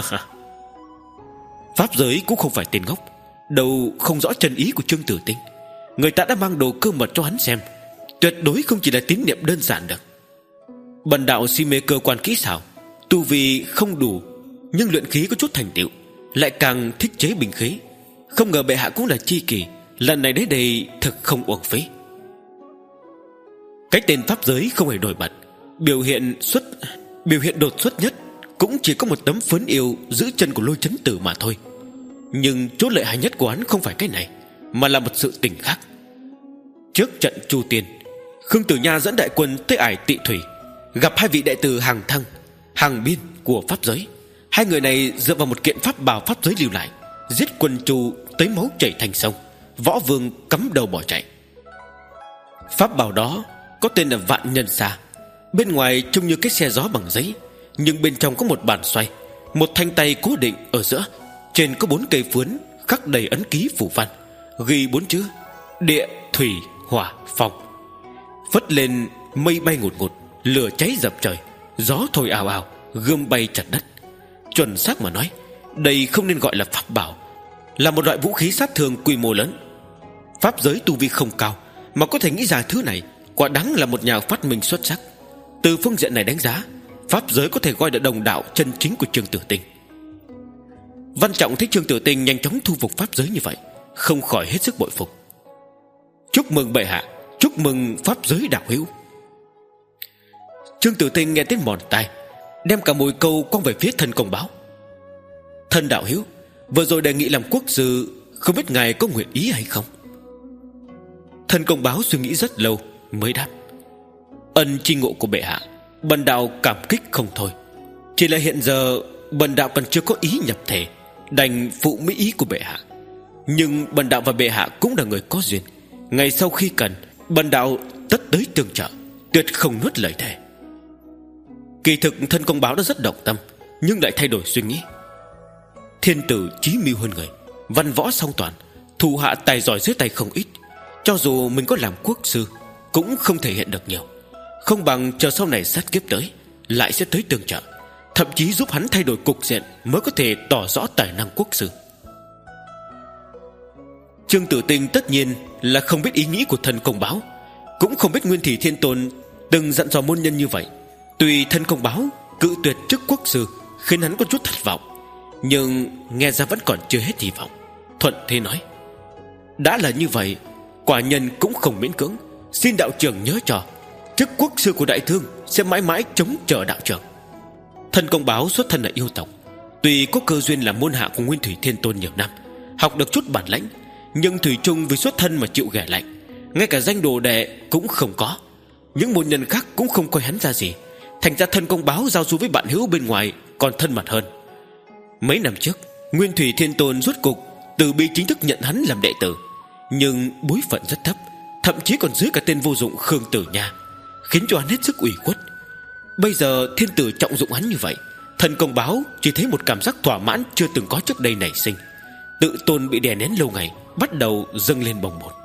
Pháp giới cũng không phải tên ngốc, đâu không rõ chân ý của Trương Tử Tinh. Người ta đã mang đồ cơ mật cho hắn xem, tuyệt đối không chỉ là tín niệm đơn giản được. Bần đạo si mê cơ quan kỹ xảo, tu vi không đủ, nhưng luyện khí có chút thành tựu, lại càng thích chế bình khí. Không ngờ bệ hạ cũng là chi kỷ, lần này đến đây thực không uổng phí. Cái tên pháp giới không hề nổi bật, biểu hiện xuất biểu hiện đột xuất nhất cũng chỉ có một tấm phấn yêu giữ chân của Lôi Chấn Tử mà thôi. Nhưng chỗ lợi hại nhất của hắn không phải cái này, mà là một sự tình khác. Trước trận Chu Tiên, Khương Tử Nha dẫn đại quân tới ải Tị Thủy, gặp hai vị đệ tử Hàng Thăng, Hàng Biên của pháp giới. Hai người này dựa vào một kiện pháp bảo pháp giới lưu lại, giết quân Chu tới máu chảy thành sông. Võ Vương cắm đầu bỏ chạy. Pháp bảo đó có tên là Vạn Nhân Xà, bên ngoài trông như cái xe gió bằng giấy, nhưng bên trong có một bàn xoay, một thanh tay cố định ở giữa, trên có bốn cây phướn khắc đầy ấn ký phù văn, ghi bốn chữ địa, thủy, hỏa, phong. Phất lên mây bay ngùn ngụt, lửa cháy dập trời, gió thổi ào ào, gươm bay chặt đất. Chuẩn xác mà nói, đây không nên gọi là pháp bảo, là một loại vũ khí sát thương quy mô lớn. Pháp giới tu vi không cao mà có thể nghĩ ra thứ này, quả đáng là một nhà phát minh xuất sắc. Từ phương diện này đánh giá, pháp giới có thể coi là đồng đạo chân chính của Trương Tử Tinh. Văn Trọng thấy Trương Tử Tinh nhanh chóng thu phục pháp giới như vậy, không khỏi hết sức bội phục. Chúc mừng bệ hạ, chúc mừng pháp giới đạo hữu. Trương Tử Tinh nghe tiếng mòn tai, đem cả mùi câu quăng về phía Thân Công Báo. Thân đạo hữu, vừa rồi đề nghị làm quốc sư, không biết ngài có nguyện ý hay không? Thân Công Báo suy nghĩ rất lâu mới đáp: ân chi ngộ của bệ hạ, bần đạo cảm kích không thôi. Chỉ là hiện giờ bần đạo còn chưa có ý nhập thể, đành phụ mỹ ý của bệ hạ. Nhưng bần đạo và bệ hạ cũng là người có duyên, ngày sau khi cần, bần đạo tất tới tương trợ, tuyệt không nuốt lời thề. Kỳ thực Thân Công Báo đã rất động tâm, nhưng lại thay đổi suy nghĩ. Thiên tử trí mưu hơn người, văn võ song toàn, thủ hạ tài giỏi dưới tay không ít. Cho dù mình có làm quốc sư, cũng không thể hiện được nhiều. Không bằng chờ sau này sát kiếp tới, lại sẽ tới tương trợ, thậm chí giúp hắn thay đổi cục diện, mới có thể tỏ rõ tài năng quốc sư. Trương Tử Tinh tất nhiên là không biết ý nghĩ của Thân Công Báo, cũng không biết Nguyên Thủy Thiên Tôn từng dặn dò môn nhân như vậy. Tuy Thân Công Báo cự tuyệt chức quốc sư khiến hắn có chút thất vọng, nhưng nghe ra vẫn còn chưa hết hy vọng. Thuận thế nói: đã là như vậy, quả nhân cũng không miễn cưỡng, xin đạo trưởng nhớ cho, chức quốc sư của Đại Thương sẽ mãi mãi chống chờ đạo trưởng. Thân Công Báo xuất thân là yêu tộc, tuy có cơ duyên làm môn hạ của Nguyên Thủy Thiên Tôn nhiều năm, học được chút bản lãnh, nhưng thủy chung vì xuất thân mà chịu ghẻ lạnh, ngay cả danh đồ đệ cũng không có. Những môn nhân khác cũng không coi hắn ra gì, thành ra Thân Công Báo giao du với bạn hữu bên ngoài còn thân mật hơn. Mấy năm trước, Nguyên Thủy Thiên Tôn rốt cục từ bi chính thức nhận hắn làm đệ tử, nhưng bối phận rất thấp, thậm chí còn dưới cả tên vô dụng Khương Tử Nha, khiến cho hắn hết sức ủy khuất. Bây giờ thiên tử trọng dụng hắn như vậy, Thân Công Báo chỉ thấy một cảm giác thỏa mãn chưa từng có trước đây nảy sinh. Tự tôn bị đè nén lâu ngày bắt đầu dâng lên bồng bột.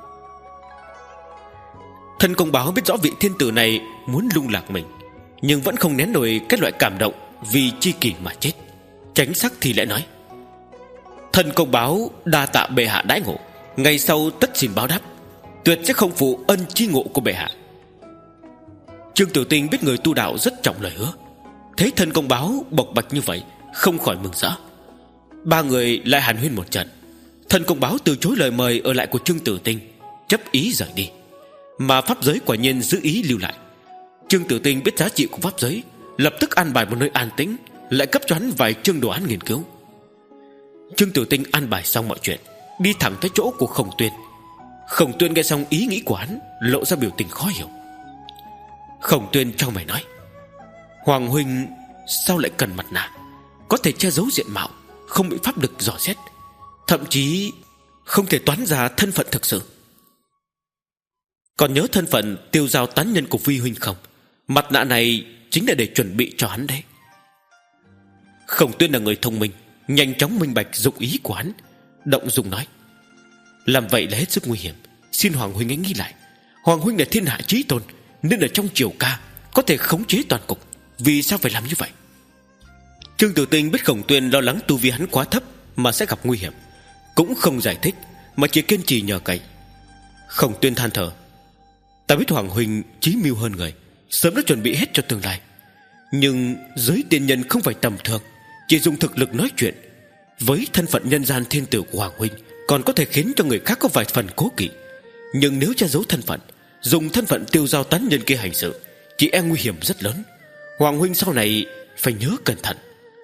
Thân Công Báo biết rõ vị thiên tử này muốn lung lạc mình, nhưng vẫn không nén nổi cái loại cảm động vì chi kỷ mà chết. Tránh sắc thì lại nói: Thân Công Báo đa tạ bệ hạ đãi ngộ, ngày sau tất xin báo đáp, tuyệt sẽ không phụ ân chi ngộ của bệ hạ. Trương Tử Tinh biết người tu đạo rất trọng lời hứa, thấy Thân Công Báo bộc bạch như vậy, không khỏi mừng rỡ. Ba người lại hàn huyên một trận. Thân Công Báo từ chối lời mời ở lại của Trương Tử Tinh, chấp ý rời đi, mà pháp giới quả nhiên giữ ý lưu lại. Trương Tử Tinh biết giá trị của pháp giới, lập tức an bài một nơi an tĩnh, lại cấp cho hắn vài chương đồ án nghiên cứu. Trương Tử Tinh an bài xong mọi chuyện, đi thẳng tới chỗ của Khổng Tuyên. Khổng Tuyên nghe xong ý nghĩ của hắn, lộ ra biểu tình khó hiểu. Khổng Tuyên trong mày nói: Hoàng huynh sao lại cần mặt nạ, có thể che giấu diện mạo, không bị pháp lực dò xét, thậm chí không thể toán ra thân phận thực sự. Còn nhớ thân phận tiêu giao tán nhân của Vi huynh không? Mặt nạ này chính là để chuẩn bị cho hắn đấy. Khổng Tuyên là người thông minh, nhanh chóng minh bạch dụng ý của hắn, động dung nói: Làm vậy là hết sức nguy hiểm, xin Hoàng huynh ấy nghĩ lại. Hoàng huynh là thiên hạ chí tôn, nên ở trong triều ca có thể khống chế toàn cục, vì sao phải làm như vậy? Trương Tử Tinh biết Khổng Tuyên lo lắng tu vi hắn quá thấp mà sẽ gặp nguy hiểm, cũng không giải thích, mà chỉ kiên trì nhờ cậy. Khổng Tuyên than thở: Ta biết Hoàng huynh trí mưu hơn người, sớm đã chuẩn bị hết cho tương lai, nhưng giới tiên nhân không phải tầm thường, chỉ dùng thực lực nói chuyện. Với thân phận nhân gian thiên tử của Hoàng huynh, còn có thể khiến cho người khác có vài phần cố kỵ, nhưng nếu che giấu thân phận, dùng thân phận tiêu giao tán nhân kia hành sự, chỉ e nguy hiểm rất lớn. Hoàng huynh sau này phải nhớ cẩn thận.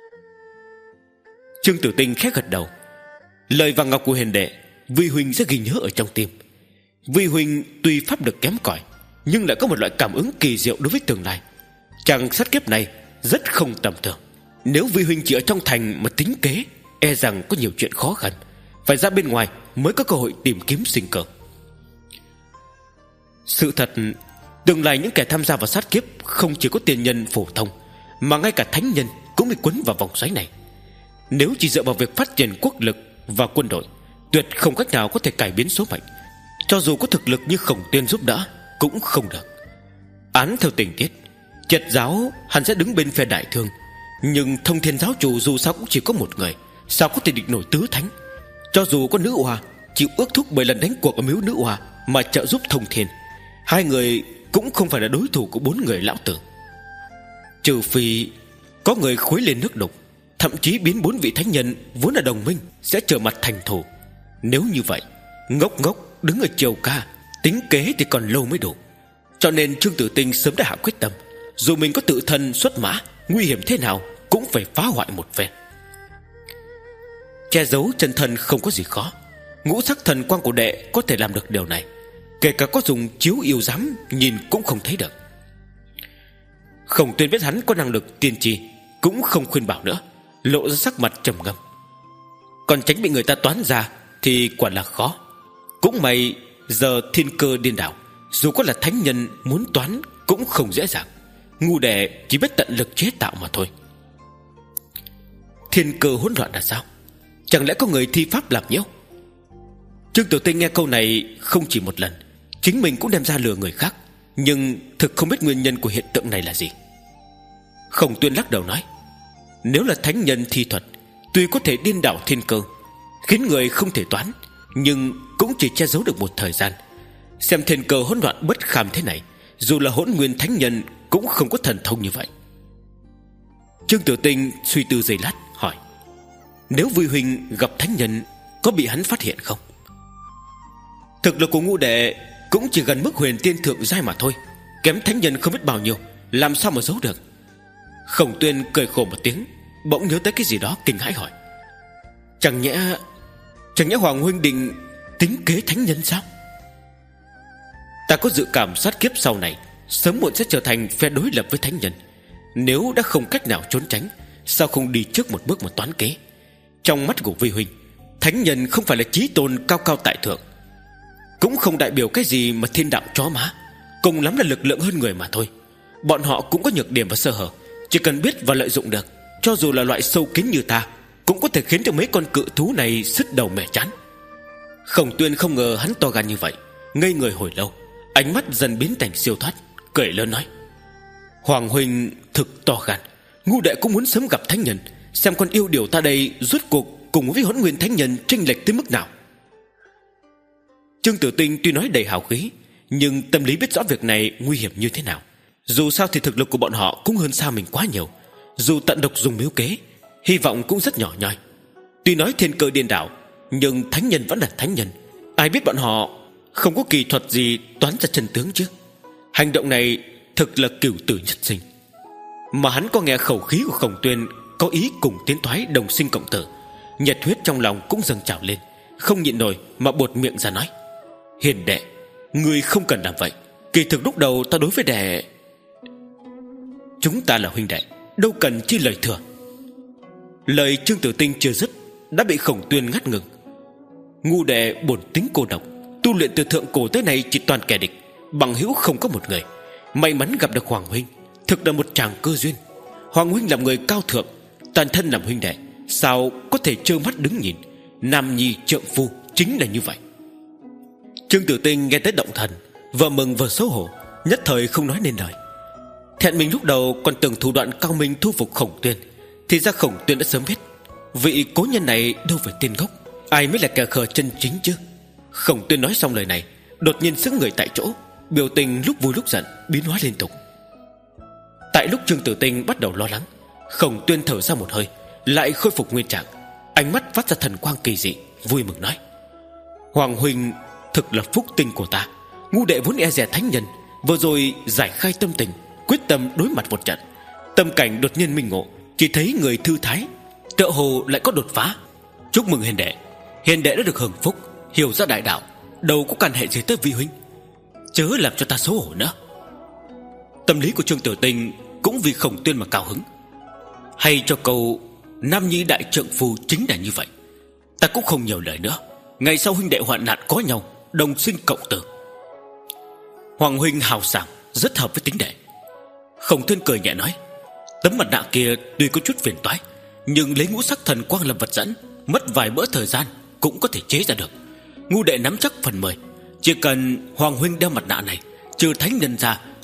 Trương Tử Tinh khẽ gật đầu. Lời vàng ngọc của hiền đệ, Vi huynh sẽ ghi nhớ ở trong tim. Vi huynh tuy pháp lực kém cỏi, nhưng lại có một loại cảm ứng kỳ diệu đối với tương lai. Chàng sát kiếp này rất không tầm thường. Nếu Vi huynh chỉ ở trong thành mà tính kế, e rằng có nhiều chuyện khó khăn, phải ra bên ngoài mới có cơ hội tìm kiếm sinh cơ. Sự thật, tương lai những kẻ tham gia vào sát kiếp không chỉ có tiên nhân phổ thông, mà ngay cả thánh nhân cũng bị quấn vào vòng xoáy này. Nếu chỉ dựa vào việc phát triển quốc lực và quân đội, tuyệt không cách nào có thể cải biến số mệnh. Cho dù có thực lực như Khổng Tuyên giúp đỡ cũng không được. Án theo tình tiết, Triệt giáo hắn sẽ đứng bên phe Đại Thương, nhưng Thông Thiên giáo chủ dù sao cũng chỉ có một người, sao có thể địch nổi tứ thánh. Cho dù có nữ oa chịu ước thúc bởi lần đánh cuộc ở miếu nữ oa mà trợ giúp Thông Thiên, hai người cũng không phải là đối thủ của bốn người lão tử. Trừ phi có người khuấy lên nước đục, thậm chí biến bốn vị thánh nhân vốn là đồng minh sẽ trở mặt thành thù. Nếu như vậy, ngốc ngốc đứng ở chiều ca, tính kế thì còn lâu mới đủ. Cho nên Trương Tử Tinh sớm đã hạ quyết tâm, dù mình có tự thân xuất mã, nguy hiểm thế nào cũng phải phá hoại một phen. Che giấu chân thân không có gì khó, ngũ sắc thần quang của đệ có thể làm được điều này. Kể cả có dùng chiếu yêu giám, nhìn cũng không thấy được. Khổng Tuyên biết hắn có năng lực tiên tri, cũng không khuyên bảo nữa, lộ ra sắc mặt trầm ngâm. Còn tránh bị người ta toán ra thì quả là khó. Cũng may giờ thiên cơ điên đảo, dù có là thánh nhân muốn toán cũng không dễ dàng. Ngu đệ chỉ biết tận lực chế tạo mà thôi. Thiên cơ hỗn loạn là sao? Chẳng lẽ có người thi pháp làm nhiễu? Trương Tiểu Tinh nghe câu này không chỉ một lần, chính mình cũng đem ra lừa người khác, nhưng thực không biết nguyên nhân của hiện tượng này là gì. Khổng Tuyên lắc đầu nói, nếu là thánh nhân thi thuật, tuy có thể điên đảo thiên cơ, khiến người không thể toán, nhưng cũng chỉ che giấu được một thời gian. Xem thiên cơ hỗn loạn bất kham thế này, dù là hỗn nguyên thánh nhân cũng không có thần thông như vậy. Trương Tiểu Tinh suy tư giây lát hỏi, nếu Vui huynh gặp thánh nhân, có bị hắn phát hiện không? Thực lực của Ngũ đệ cũng chỉ gần mức huyền tiên thượng giai mà thôi, kém thánh nhân không biết bao nhiêu, làm sao mà giấu được? Khổng Tuyên cười khổ một tiếng, bỗng nhớ tới cái gì đó kinh hãi hỏi, Chẳng nhẽ Chẳng nhẽ Hoàng huynh định tính kế thánh nhân sao? Ta có dự cảm sát kiếp sau này sớm muộn sẽ trở thành phe đối lập với thánh nhân. Nếu đã không cách nào trốn tránh, sao không đi trước một bước mà toán kế? Trong mắt của Vi huynh, thánh nhân không phải là chí tôn cao cao tại thượng, cũng không đại biểu cái gì mà thiên đạo chó má, cùng lắm là lực lượng hơn người mà thôi. Bọn họ cũng có nhược điểm và sơ hở, chỉ cần biết và lợi dụng được. Cho dù là loại sâu kín như ta, cũng có thể khiến cho mấy con cự thú này sứt đầu mẻ chán. Khổng Tuyên không ngờ hắn to gan như vậy, ngây người hồi lâu, ánh mắt dần biến thành siêu thoát, cười lớn nói, Hoàng huynh thực to gan, Ngu đệ cũng muốn sớm gặp thánh nhân, xem con yêu điều ta đây rốt cuộc cùng với Hỗn Nguyên thánh nhân chênh lệch tới mức nào. Trương Tử Tinh tuy nói đầy hào khí, nhưng tâm lý biết rõ việc này nguy hiểm như thế nào. Dù sao thì thực lực của bọn họ cũng hơn xa mình quá nhiều, dù tận độc dùng mưu kế, hy vọng cũng rất nhỏ nhoi. Tuy nói thiên cơ điên đảo, nhưng thánh nhân vẫn là thánh nhân, ai biết bọn họ không có kỳ thuật gì toán ra chân tướng chứ. Hành động này thực là cửu tử nhất sinh. Mà hắn có nghe khẩu khí của Khổng Tuyên có ý cùng tiến thoái đồng sinh cộng tử, nhiệt huyết trong lòng cũng dâng trào lên, không nhịn nổi mà buột miệng ra nói, Hiền đệ, ngươi không cần làm vậy. Kỳ thực lúc đầu ta đối với đệ, chúng ta là huynh đệ, đâu cần chi lời thừa. Lời Trương Tử Tinh chưa dứt đã bị Khổng Tuyên ngắt ngừng. Ngu đệ bổn tính cô độc, tu luyện từ thượng cổ tới nay chỉ toàn kẻ địch, bằng hữu không có một người. May mắn gặp được Hoàng huynh, thực là một tràng cơ duyên. Hoàng huynh làm người cao thượng, toàn thân làm huynh đệ, sao có thể trơ mắt đứng nhìn? Nam nhi trượng phu chính là như vậy. Trương Tử Tinh nghe tới động thần, vừa mừng vừa xấu hổ, nhất thời không nói nên lời. Thẹn mình lúc đầu còn tưởng thủ đoạn cao minh thu phục Khổng Tuyên, thì ra Khổng Tuyên đã sớm biết vị cố nhân này đâu phải tên gốc, ai mới là kẻ khờ chân chính chứ. Khổng Tuyên nói xong lời này, đột nhiên sững người tại chỗ, biểu tình lúc vui lúc giận biến hóa liên tục. Tại lúc Trương Tử Tinh bắt đầu lo lắng, Khổng Tuyên thở ra một hơi, lại khôi phục nguyên trạng, ánh mắt phát ra thần quang kỳ dị, vui mừng nói, Hoàng huynh thực là phúc tinh của ta. Ngu đệ vốn e dè thánh nhân, vừa rồi giải khai tâm tình, quyết tâm đối mặt một trận, tâm cảnh đột nhiên minh ngộ, chỉ thấy người thư thái, tựa hồ lại có đột phá. Chúc mừng hiền đệ, hiền đệ đã được hưởng phúc, hiểu ra đại đạo, đâu có can hệ gì tới Vi huynh, chớ làm cho ta xấu hổ nữa. Tâm lý của Trương Tử Tinh cũng vì Khổng Tuyên mà cao hứng. Hay cho câu nam nhi đại trượng phu chính là như vậy. Ta cũng không nhiều lời nữa, ngày sau huynh đệ hoạn nạn có nhau, đồng sinh cộng tử. Hoàng huynh hào sảng, rất hợp với tính đệ. Khổng Tuyên cười nhẹ nói, tấm mặt nạ kia tuy có chút phiền toái, nhưng lấy ngũ sắc thần quang làm vật dẫn, mất vài bữa thời gian cũng có thể chế ra được. Ngu đệ nắm chắc phần mười, chỉ cần Hoàng huynh đeo mặt nạ này, trừ thánh nhân ra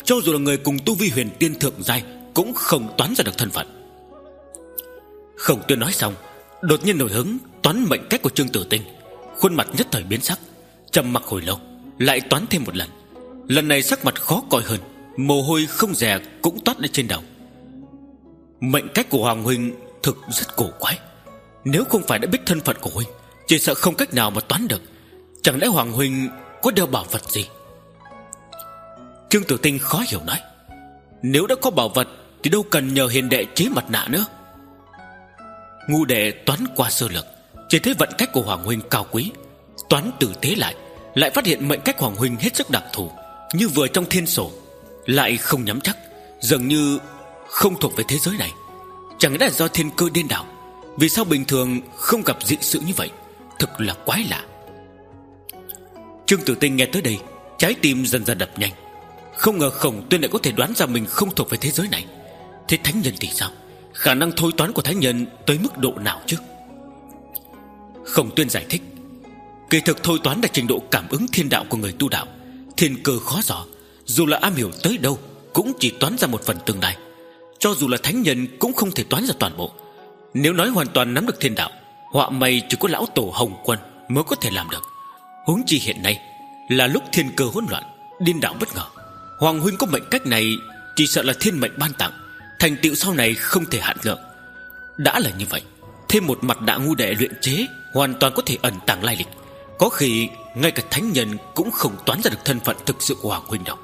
cho dù là người cùng tu vi huyền tiên thượng giai cũng không toán ra được thân phận. Khổng Tuyên nói xong, đột nhiên nổi hứng toán mệnh cách của Trương Tử Tinh. Khuôn mặt nhất thời biến sắc, trầm mặc hồi lâu, lại toán thêm một lần. Lần này sắc mặt khó coi hơn, mồ hôi không dè cũng toát lên trên đầu. Mệnh cách của Hoàng huynh thực rất cổ quái. Nếu không phải đã biết thân phận của huynh, chỉ sợ không cách nào mà toán được. Chẳng lẽ Hoàng huynh có đeo bảo vật gì? Trương Tử Tinh khó hiểu nói: Nếu đã có bảo vật thì đâu cần nhờ hiền đệ chế mặt nạ nữa. Ngu đệ toán qua sơ lược, chỉ thấy vận cách của Hoàng huynh cao quý. Toán tử tế lại, lại phát hiện mệnh cách Hoàng huynh hết sức đặc thù, như vừa trong thiên sổ, lại không nhắm chắc, dường như không thuộc về thế giới này. Chẳng lẽ là do thiên cơ điên đảo? Vì sao bình thường không gặp dị sự như vậy? Thực là quái lạ. Trương Tử Tinh nghe tới đây, trái tim dần dần đập nhanh. Không ngờ Khổng Tuyên lại có thể đoán ra mình không thuộc về thế giới này. Thế thánh nhân thì sao? Khả năng thôi toán của thánh nhân tới mức độ nào chứ? Khổng Tuyên giải thích: Kỳ thực thôi toán là trình độ cảm ứng thiên đạo của người tu đạo. Thiên cơ khó dò, dù là am hiểu tới đâu cũng chỉ toán ra một phần tương lai. Cho dù là thánh nhân cũng không thể toán ra toàn bộ. Nếu nói hoàn toàn nắm được thiên đạo, họa may chỉ có lão tổ Hồng Quân mới có thể làm được. Huống chi hiện nay là lúc thiên cơ hỗn loạn, điên đảo bất ngờ. Hoàng huynh có mệnh cách này chỉ sợ là thiên mệnh ban tặng, thành tựu sau này không thể hạn lượng. Đã là như vậy, thêm một mặt nạ ngu đệ luyện chế hoàn toàn có thể ẩn tàng lai lịch. Có khi ngay cả thánh nhân cũng không toán ra được thân phận thực sự của Hoàng huynh đâu.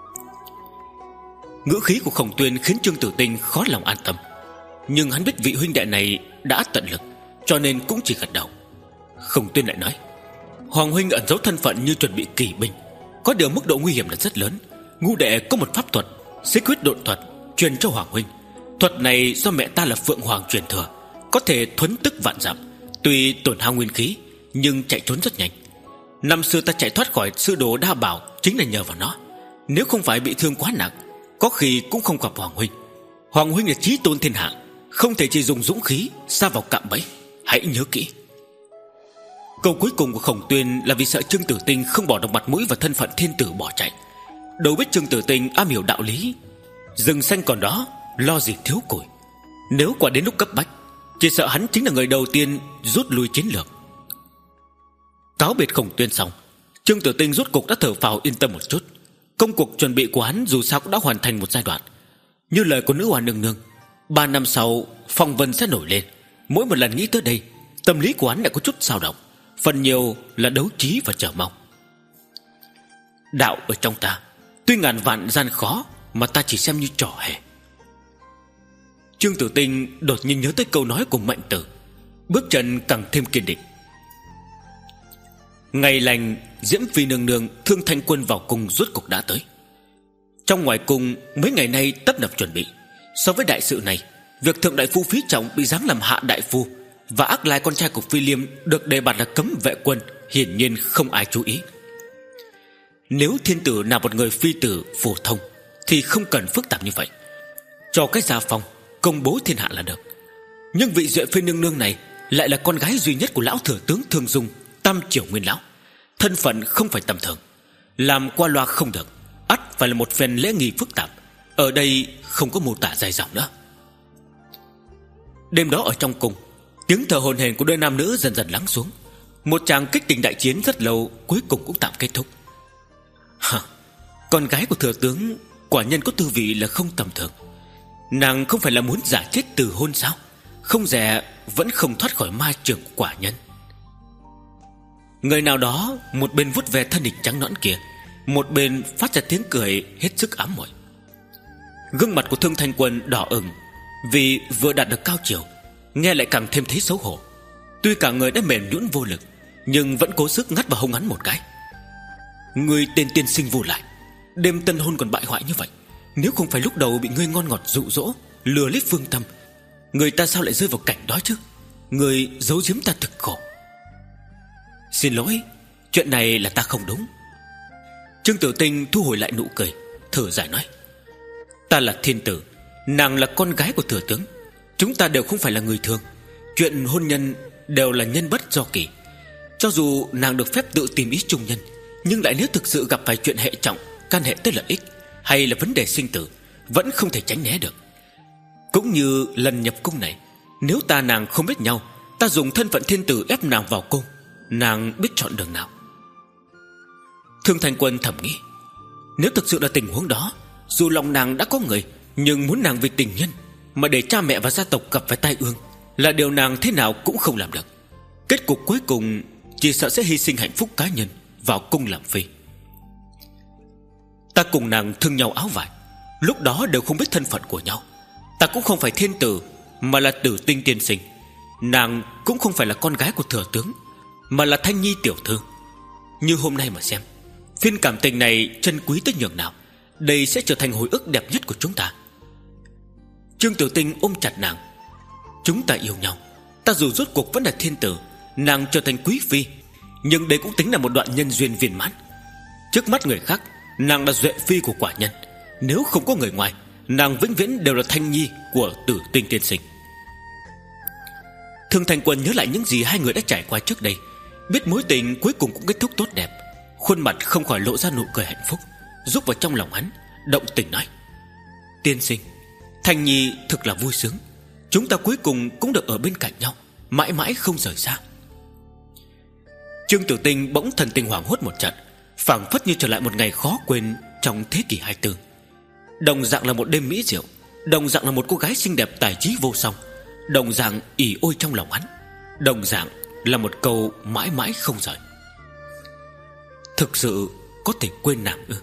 Ngữ khí của Khổng Tuyên khiến Trương Tử Tinh khó lòng an tâm, nhưng hắn biết vị huynh đệ này đã tận lực, cho nên cũng chỉ gật đầu. Khổng Tuyên lại nói: Hoàng huynh ẩn giấu thân phận như chuẩn bị kỳ binh, có điều mức độ nguy hiểm là rất lớn. Ngu đệ có một pháp thuật xích huyết độn thuật truyền cho Hoàng huynh. Thuật này do mẹ ta là Phượng Hoàng truyền thừa, có thể thuấn tức vạn dặm. Tuy tổn hao nguyên khí nhưng chạy trốn rất nhanh. Năm xưa ta chạy thoát khỏi sư đồ Đa Bảo chính là nhờ vào nó. Nếu không phải bị thương quá nặng, có khi cũng không gặp Hoàng huynh. Hoàng huynh là chí tôn thiên hạ, không thể chỉ dùng dũng khí sa vào cạm bẫy. Hãy nhớ kỹ. Câu cuối cùng của Khổng Tuyên là vì sợ Trương Tử Tinh không bỏ được mặt mũi và thân phận thiên tử bỏ chạy. Đâu biết Trương Tử Tinh am hiểu đạo lý, rừng xanh còn đó, lo gì thiếu củi. Nếu quả đến lúc cấp bách, chỉ sợ hắn chính là người đầu tiên rút lui chiến lược. Cáo biệt Khổng Tuyên xong, Trương Tử Tinh rốt cục đã thở phào yên tâm một chút. Công cuộc chuẩn bị của hắn dù sao cũng đã hoàn thành một giai đoạn. Như lời của nữ hoa nương nương, ba năm sau phong vân sẽ nổi lên. Mỗi một lần nghĩ tới đây, tâm lý của hắn lại có chút dao động, phần nhiều là đấu trí và chờ mong. Đạo ở trong ta, tuy ngàn vạn gian khó, mà ta chỉ xem như trò hề. Trương Tử Tinh đột nhiên nhớ tới câu nói của Mệnh Tử, bước chân càng thêm kiên định. Ngày lành, Diễm Phi nương nương, Thương Thanh Quân vào cung rốt cục đã tới. Trong ngoài cung mấy ngày nay tấp nập chuẩn bị. So với đại sự này, việc thượng đại phu Phí Trọng bị giáng làm hạ đại phu và Ác Lai con trai của Phi Liêm được đề bạt là cấm vệ quân, hiển nhiên không ai chú ý. Nếu thiên tử là một người phi tử phổ thông thì không cần phức tạp như vậy, cho cái gia phong công bố thiên hạ là được. Nhưng vị Duệ Phi nương nương này lại là con gái duy nhất của lão thừa tướng Thương Dung, Tam Triều Nguyên lão, thân phận không phải tầm thường, làm qua loa không được, ắt phải là một phen lễ nghi phức tạp. Ở đây không có mô tả dài dòng nữa. Đêm đó ở trong cung, tiếng thở hổn hển của đôi nam nữ dần dần lắng xuống. Một tràng kích tình đại chiến rất lâu cuối cùng cũng tạm kết thúc. Hả, con gái của thừa tướng quả nhân có tư vị là không tầm thường. Nàng không phải là muốn giả chết từ hôn sao? Không dè vẫn không thoát khỏi ma trường của quả nhân. Người nào đó một bên vuốt về thân hình trắng nõn kia, một bên phát ra tiếng cười hết sức ám muội. Gương mặt của Thương Thanh Quân đỏ ửng vì vừa đạt được cao chiều, nghe lại càng thêm thấy xấu hổ. Tuy cả người đã mềm nhũn vô lực, nhưng vẫn cố sức ngắt vào hông hắn một cái. Người tên tiên sinh vô lại, đêm tân hôn còn bại hoại như vậy. Nếu không phải lúc đầu bị ngươi ngon ngọt dụ dỗ, lừa lít phương tâm, người ta sao lại rơi vào cảnh đó chứ? Người giấu giếm ta thực khổ. Xin lỗi, chuyện này là ta không đúng. Trương Tử Tinh thu hồi lại nụ cười, thở dài nói: Ta là thiên tử, nàng là con gái của thừa tướng. Chúng ta đều không phải là người thường. Chuyện hôn nhân đều là nhân bất do kỳ. Cho dù nàng được phép tự tìm ý chung nhân, nhưng lại nếu thực sự gặp phải chuyện hệ trọng, can hệ tới lợi ích, hay là vấn đề sinh tử, vẫn không thể tránh né được. Cũng như lần nhập cung này, nếu ta nàng không biết nhau, ta dùng thân phận thiên tử ép nàng vào cung, nàng biết chọn đường nào? Thương Thanh Quân thầm nghĩ, nếu thực sự là tình huống đó, dù lòng nàng đã có người, nhưng muốn nàng vì tình nhân mà để cha mẹ và gia tộc gặp phải tai ương, là điều nàng thế nào cũng không làm được. Kết cục cuối cùng chỉ sợ sẽ hy sinh hạnh phúc cá nhân vào cung làm phi. Ta cùng nàng thương nhau áo vải, lúc đó đều không biết thân phận của nhau. Ta cũng không phải thiên tử, mà là Tử Tinh tiên sinh. Nàng cũng không phải là con gái của thừa tướng, mà là Thanh Nhi tiểu thư. Như hôm nay mà xem, phiên cảm tình này chân quý tới nhường nào. Đây sẽ trở thành hồi ức đẹp nhất của chúng ta. Trương Tiểu Tinh ôm chặt nàng. Chúng ta yêu nhau, ta dù rốt cuộc vẫn là thiên tử, nàng trở thành quý phi, nhưng đây cũng tính là một đoạn nhân duyên viên mãn. Trước mắt người khác, nàng là duệ phi của quả nhân. Nếu không có người ngoài, nàng vĩnh viễn đều là Thanh Nhi của Tử Tinh tiên sinh. Thương Thanh Quân nhớ lại những gì hai người đã trải qua trước đây, biết mối tình cuối cùng cũng kết thúc tốt đẹp, khuôn mặt không khỏi lộ ra nụ cười hạnh phúc, rúc vào trong lòng hắn, động tình nói: tiên sinh, Thanh Nhi thực là vui sướng. Chúng ta cuối cùng cũng được ở bên cạnh nhau, mãi mãi không rời xa. Trương Tử Tinh bỗng thần tình hoảng hốt một trận, phảng phất như trở lại một ngày khó quên trong thế kỷ hai mươi tư. Đồng dạng là một đêm mỹ diệu, đồng dạng là một cô gái xinh đẹp tài trí vô song, đồng dạng ỉ ôi trong lòng hắn, đồng dạng là một câu mãi mãi không rời. Thực sự có thể quên nàng ư?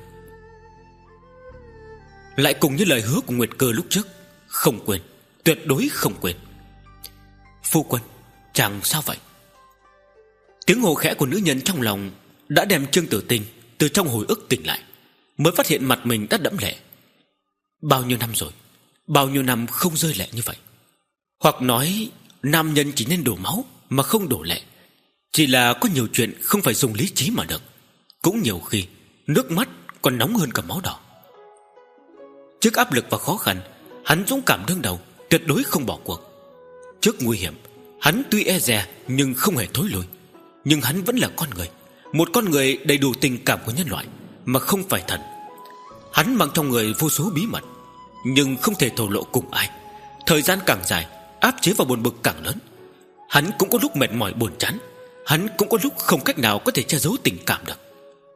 Lại cùng như lời hứa của Nguyệt Cơ lúc trước, không quên, tuyệt đối không quên. Phu quân, chàng sao vậy? Tiếng hô khẽ của nữ nhân trong lòng đã đem Trương Tử Tinh từ trong hồi ức tỉnh lại, mới phát hiện mặt mình đã đẫm lệ. Bao nhiêu năm rồi, bao nhiêu năm không rơi lệ như vậy. Hoặc nói, nam nhân chỉ nên đổ máu mà không đổ lệ. Chỉ là có nhiều chuyện không phải dùng lý trí mà được. Cũng nhiều khi nước mắt còn nóng hơn cả máu đỏ. Trước áp lực và khó khăn, hắn dũng cảm đương đầu, tuyệt đối không bỏ cuộc. Trước nguy hiểm, hắn tuy e dè nhưng không hề thối lùi. Nhưng hắn vẫn là con người, một con người đầy đủ tình cảm của nhân loại, mà không phải thần. Hắn mang trong người vô số bí mật, nhưng không thể thổ lộ cùng ai. Thời gian càng dài, áp chế và buồn bực càng lớn. Hắn cũng có lúc mệt mỏi buồn chán, hắn cũng có lúc không cách nào có thể che giấu tình cảm được.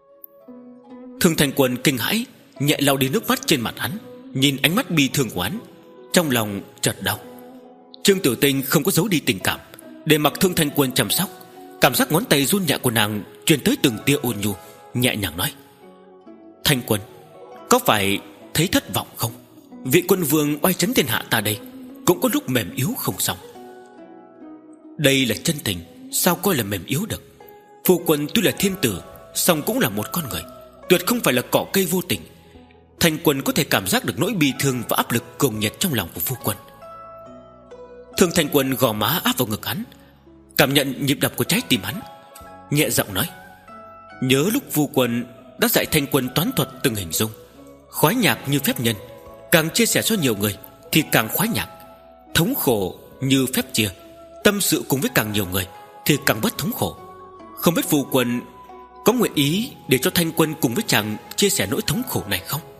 Thương Thanh Quân kinh hãi, nhẹ lau đi nước mắt trên mặt hắn, nhìn ánh mắt bi thương của hắn, trong lòng chợt đau. Trương Tử Tinh không có giấu đi tình cảm, để mặc Thương Thanh Quân chăm sóc. Cảm giác ngón tay run nhẹ của nàng truyền tới từng tia ôn nhu, nhẹ nhàng nói: Thanh Quân, có phải thấy thất vọng không? Vị quân vương oai trấn thiên hạ ta đây cũng có lúc mềm yếu không xong. Đây là chân tình, sao coi là mềm yếu được? Phu quân tuy là thiên tử, song cũng là một con người, tuyệt không phải là cỏ cây vô tình. Thanh Quân có thể cảm giác được nỗi bi thương và áp lực cuồng nhiệt trong lòng của phu quân. Thương Thanh Quân gò má áp vào ngực hắn, cảm nhận nhịp đập của trái tim hắn, nhẹ giọng nói: nhớ lúc phu quân đã dạy Thanh Quân toán thuật từng hình dung. Khoái nhạc như phép nhân, càng chia sẻ cho nhiều người thì càng khoái nhạc. Thống khổ như phép chia, tâm sự cùng với càng nhiều người thì càng bất thống khổ. Không biết phu quân có nguyện ý để cho Thanh Quân cùng với chàng chia sẻ nỗi thống khổ này không?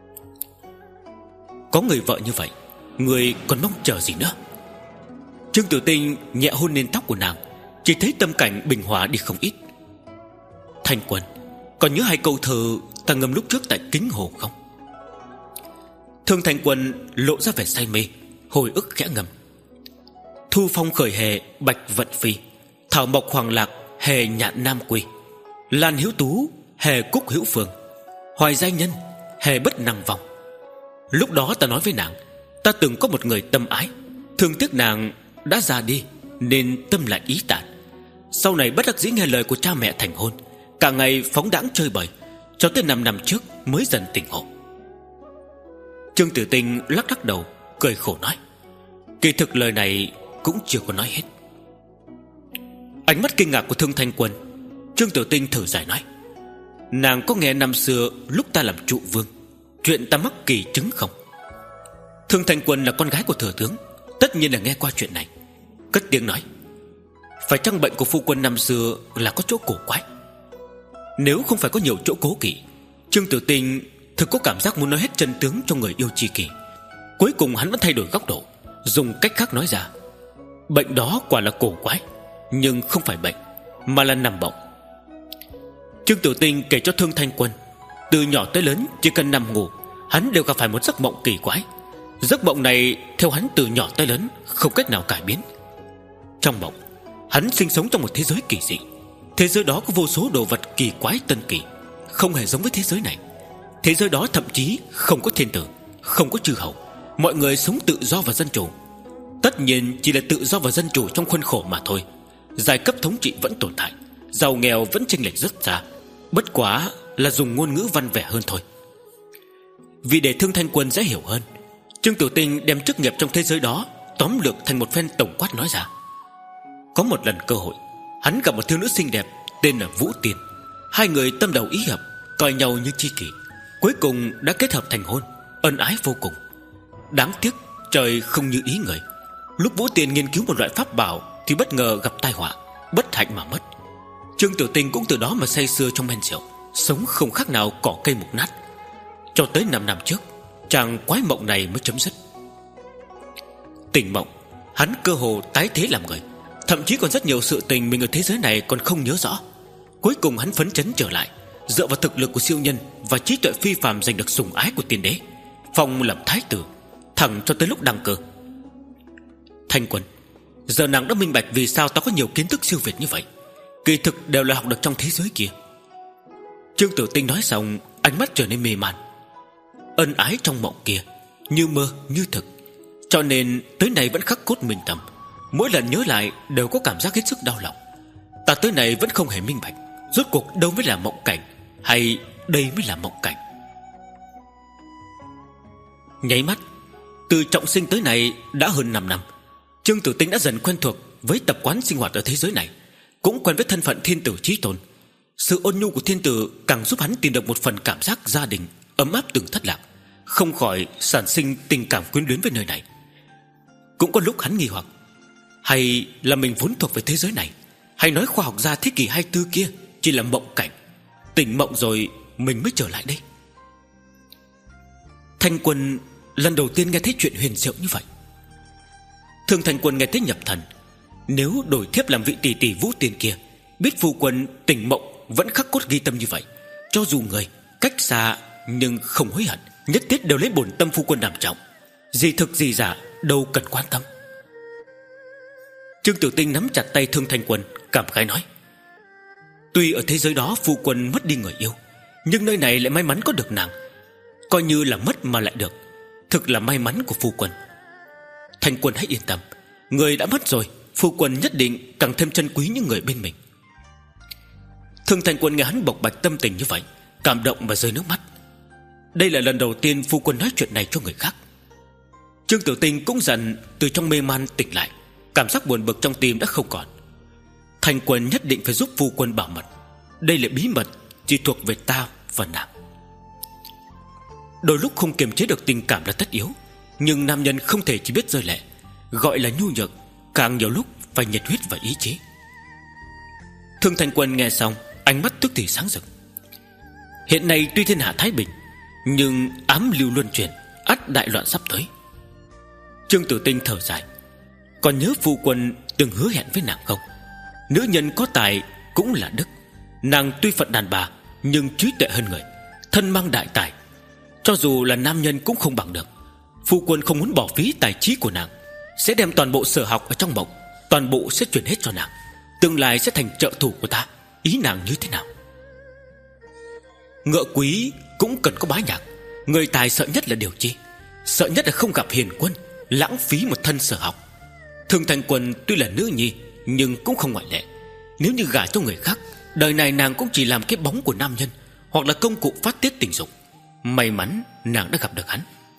Có người vợ như vậy, người còn mong chờ gì nữa? Trương Tử Tinh nhẹ hôn lên tóc của nàng, chỉ thấy tâm cảnh bình hòa đi không ít. Thanh Quân, còn nhớ hai câu thơ ta ngâm lúc trước tại Kính Hồ không? Thương Thanh Quân lộ ra vẻ say mê, hồi ức khẽ ngâm: thu phong khởi hề bạch vận phi, thảo mộc hoàng lạc hề nhạn nam quy, lan hiếu tú hề cúc hữu phương, hoài giai nhân hề bất năng vong. Lúc đó ta nói với nàng, ta từng có một người tâm ái, thương tiếc nàng đã già đi nên tâm lại ý tàn. Sau này bất đắc dĩ nghe lời của cha mẹ thành hôn, cả ngày phóng đãng chơi bời, cho tới năm năm trước mới dần tỉnh ngộ. Trương Tử Tinh lắc lắc đầu, cười khổ nói: kỳ thực lời này cũng chưa có nói hết. Ánh mắt kinh ngạc của Thương Thanh Quân, Trương Tử Tinh thở dài nói: nàng có nghe năm xưa lúc ta làm trụ vương, chuyện ta mắc kỳ chứng không? Thương Thanh Quân là con gái của thừa tướng, tất nhiên là nghe qua chuyện này, cất tiếng nói: phải chăng bệnh của phu quân năm xưa là có chỗ cổ quái? Nếu không phải có nhiều chỗ cố kỵ, Trương Tử Tinh thực có cảm giác muốn nói hết chân tướng cho người yêu tri kỷ. Cuối cùng hắn vẫn thay đổi góc độ, dùng cách khác nói ra: bệnh đó quả là cổ quái, nhưng không phải bệnh, mà là nằm mộng. Trương Tiểu Tinh kể cho Thương Thanh Quân, từ nhỏ tới lớn chỉ cần nằm ngủ, hắn đều gặp phải một giấc mộng kỳ quái. Giấc mộng này theo hắn từ nhỏ tới lớn không cách nào cải biến. Trong mộng, hắn sinh sống trong một thế giới kỳ dị. Thế giới đó có vô số đồ vật kỳ quái tân kỳ, không hề giống với thế giới này. Thế giới đó thậm chí không có thiên tử, không có chư hầu, mọi người sống tự do và dân chủ. Tất nhiên chỉ là tự do và dân chủ trong khuôn khổ mà thôi. Giai cấp thống trị vẫn tồn tại, giàu nghèo vẫn chênh lệch rất xa, bất quá là dùng ngôn ngữ văn vẻ hơn thôi. Vì để Thương Thanh Quân dễ hiểu hơn, Trương Tiểu Tinh đem chức nghiệp trong thế giới đó tóm lược thành một phen tổng quát nói ra. Có một lần cơ hội, hắn gặp một thiếu nữ xinh đẹp tên là Vũ Tiên. Hai người tâm đầu ý hợp, coi nhau như tri kỷ, cuối cùng đã kết hợp thành hôn, ân ái vô cùng. Đáng tiếc trời không như ý người. Lúc Vũ Tiên nghiên cứu một loại pháp bảo thì bất ngờ gặp tai họa, bất hạnh mà mất. Trương Tiểu Tinh cũng từ đó mà say sưa trong men rượu, sống không khác nào cỏ cây mục nát. Cho tới năm năm trước, chàng quái mộng này mới chấm dứt. Tỉnh mộng, hắn cơ hồ tái thế làm người, thậm chí còn rất nhiều sự tình mình ở thế giới này còn không nhớ rõ. Cuối cùng hắn phấn chấn trở lại, dựa vào thực lực của siêu nhân và trí tuệ phi phàm giành được sủng ái của tiên đế, phong lập thái tử, thẳng cho tới lúc đăng cơ. Thanh Quân, giờ nàng đã minh bạch vì sao ta có nhiều kiến thức siêu việt như vậy. Kỳ thực đều là học được trong thế giới kia. Trương Tiểu Tinh nói xong, ánh mắt trở nên mê man. Ân ái trong mộng kia như mơ như thực, cho nên tới nay vẫn khắc cốt minh tâm. Mỗi lần nhớ lại đều có cảm giác hết sức đau lòng. Ta tới nay vẫn không hề minh bạch, rốt cuộc đâu mới là mộng cảnh, hay đây mới là mộng cảnh. Nháy mắt, từ trọng sinh tới nay đã hơn năm năm, Trương Tiểu Tinh đã dần quen thuộc với tập quán sinh hoạt ở thế giới này, cũng quen với thân phận thiên tử chí tôn. Sự ôn nhu của thiên tử càng giúp hắn tìm được một phần cảm giác gia đình ấm áp từng thất lạc, không khỏi sản sinh tình cảm quyến luyến với nơi này. Cũng có lúc hắn nghi hoặc, hay là mình vốn thuộc về thế giới này, hay nói khoa học gia thế kỷ hai mươi tư kia chỉ là mộng cảnh, tỉnh mộng rồi mình mới trở lại đây. Thanh Quân lần đầu tiên nghe thấy chuyện huyền diệu như vậy. Thương Thanh Quân nghe thấy nhập thần. Nếu đổi thiếp làm vị tỷ tỷ Vũ Tiên kia, biết phu quân tỉnh mộng vẫn khắc cốt ghi tâm như vậy, cho dù người cách xa nhưng không hối hận, nhất thiết đều lấy bổn tâm phu quân làm trọng, gì thực gì giả đâu cần quan tâm. Trương Tiểu Tinh nắm chặt tay Thương Thanh Quân, cảm khái nói: tuy ở thế giới đó phu quân mất đi người yêu, nhưng nơi này lại may mắn có được nàng, coi như là mất mà lại được, thực là may mắn của phu quân. Thanh Quân hãy yên tâm, người đã mất rồi, phu quân nhất định càng thêm trân quý những người bên mình. Thương Thanh Quân nghe hắn bộc bạch tâm tình như vậy, cảm động và rơi nước mắt. Đây là lần đầu tiên phu quân nói chuyện này cho người khác. Trương Tiểu Tinh cũng dần từ trong mê man tỉnh lại, cảm giác buồn bực trong tim đã không còn. Thanh Quân nhất định phải giúp phu quân bảo mật, đây là bí mật chỉ thuộc về ta và nàng. Đôi lúc không kiềm chế được tình cảm là tất yếu, nhưng nam nhân không thể chỉ biết rơi lệ, gọi là nhu nhược, càng nhiều lúc phải nhiệt huyết và ý chí. Thương Thanh Quân nghe xong, ánh mắt tức thì sáng rực. Hiện nay tuy thiên hạ thái bình, nhưng ám lưu luân chuyển, ắt đại loạn sắp tới. Trương Tử Tinh thở dài: còn nhớ phu quân từng hứa hẹn với nàng không? Nữ nhân có tài cũng là đức. Nàng tuy phận đàn bà, nhưng trí tuệ hơn người, thân mang đại tài, cho dù là nam nhân cũng không bằng được. Phu quân không muốn bỏ phí tài trí của nàng, sẽ đem toàn bộ sở học ở trong mộng, toàn bộ sẽ chuyển hết cho nàng, tương lai sẽ thành trợ thủ của ta. Ý nàng như thế nào? Ngựa quý cũng cần có bá nhạc. Người tài sợ nhất là điều chi? Sợ nhất là không gặp hiền quân, lãng phí một thân sở học. Thương Thanh Quân tuy là nữ nhi, nhưng cũng không ngoại lệ. Nếu như gả cho người khác, đời này nàng cũng chỉ làm cái bóng của nam nhân, hoặc là công cụ phát tiết tình dục. May mắn nàng đã gặp được hắn.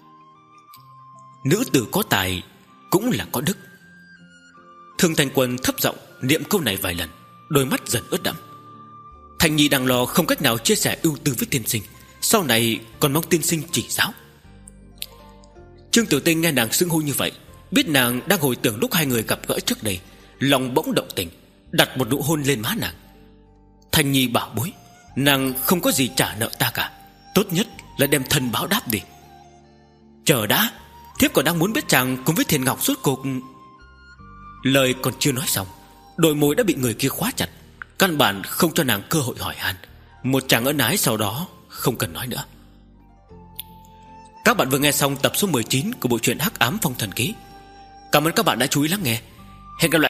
Nữ tử có tài cũng là có đức. Thương Thanh Quân thấp giọng niệm câu này vài lần, đôi mắt dần ướt đẫm. Thành Nhi đang lo không cách nào chia sẻ ưu tư với tiên sinh, sau này còn mong tiên sinh chỉ giáo. Trương Tiểu Tinh nghe nàng xưng hô như vậy, biết nàng đang hồi tưởng lúc hai người gặp gỡ trước đây, lòng bỗng động tình, đặt một nụ hôn lên má nàng. Thành Nhi bảo bối, nàng không có gì trả nợ ta cả, tốt nhất là đem thân báo đáp đi. Chờ đã, thiếp còn đang muốn biết chàng cùng với Thiền Ngọc suốt cuộc. Lời còn chưa nói xong, đôi môi đã bị người kia khóa chặt, căn bản không cho nàng cơ hội hỏi han. Một tràng ân ái sau đó không cần nói nữa. Các bạn vừa nghe xong tập số mười chín của bộ truyện Hắc Ám Phong Thần Ký. Cảm ơn các bạn đã chú ý lắng nghe. Hẹn gặp lại.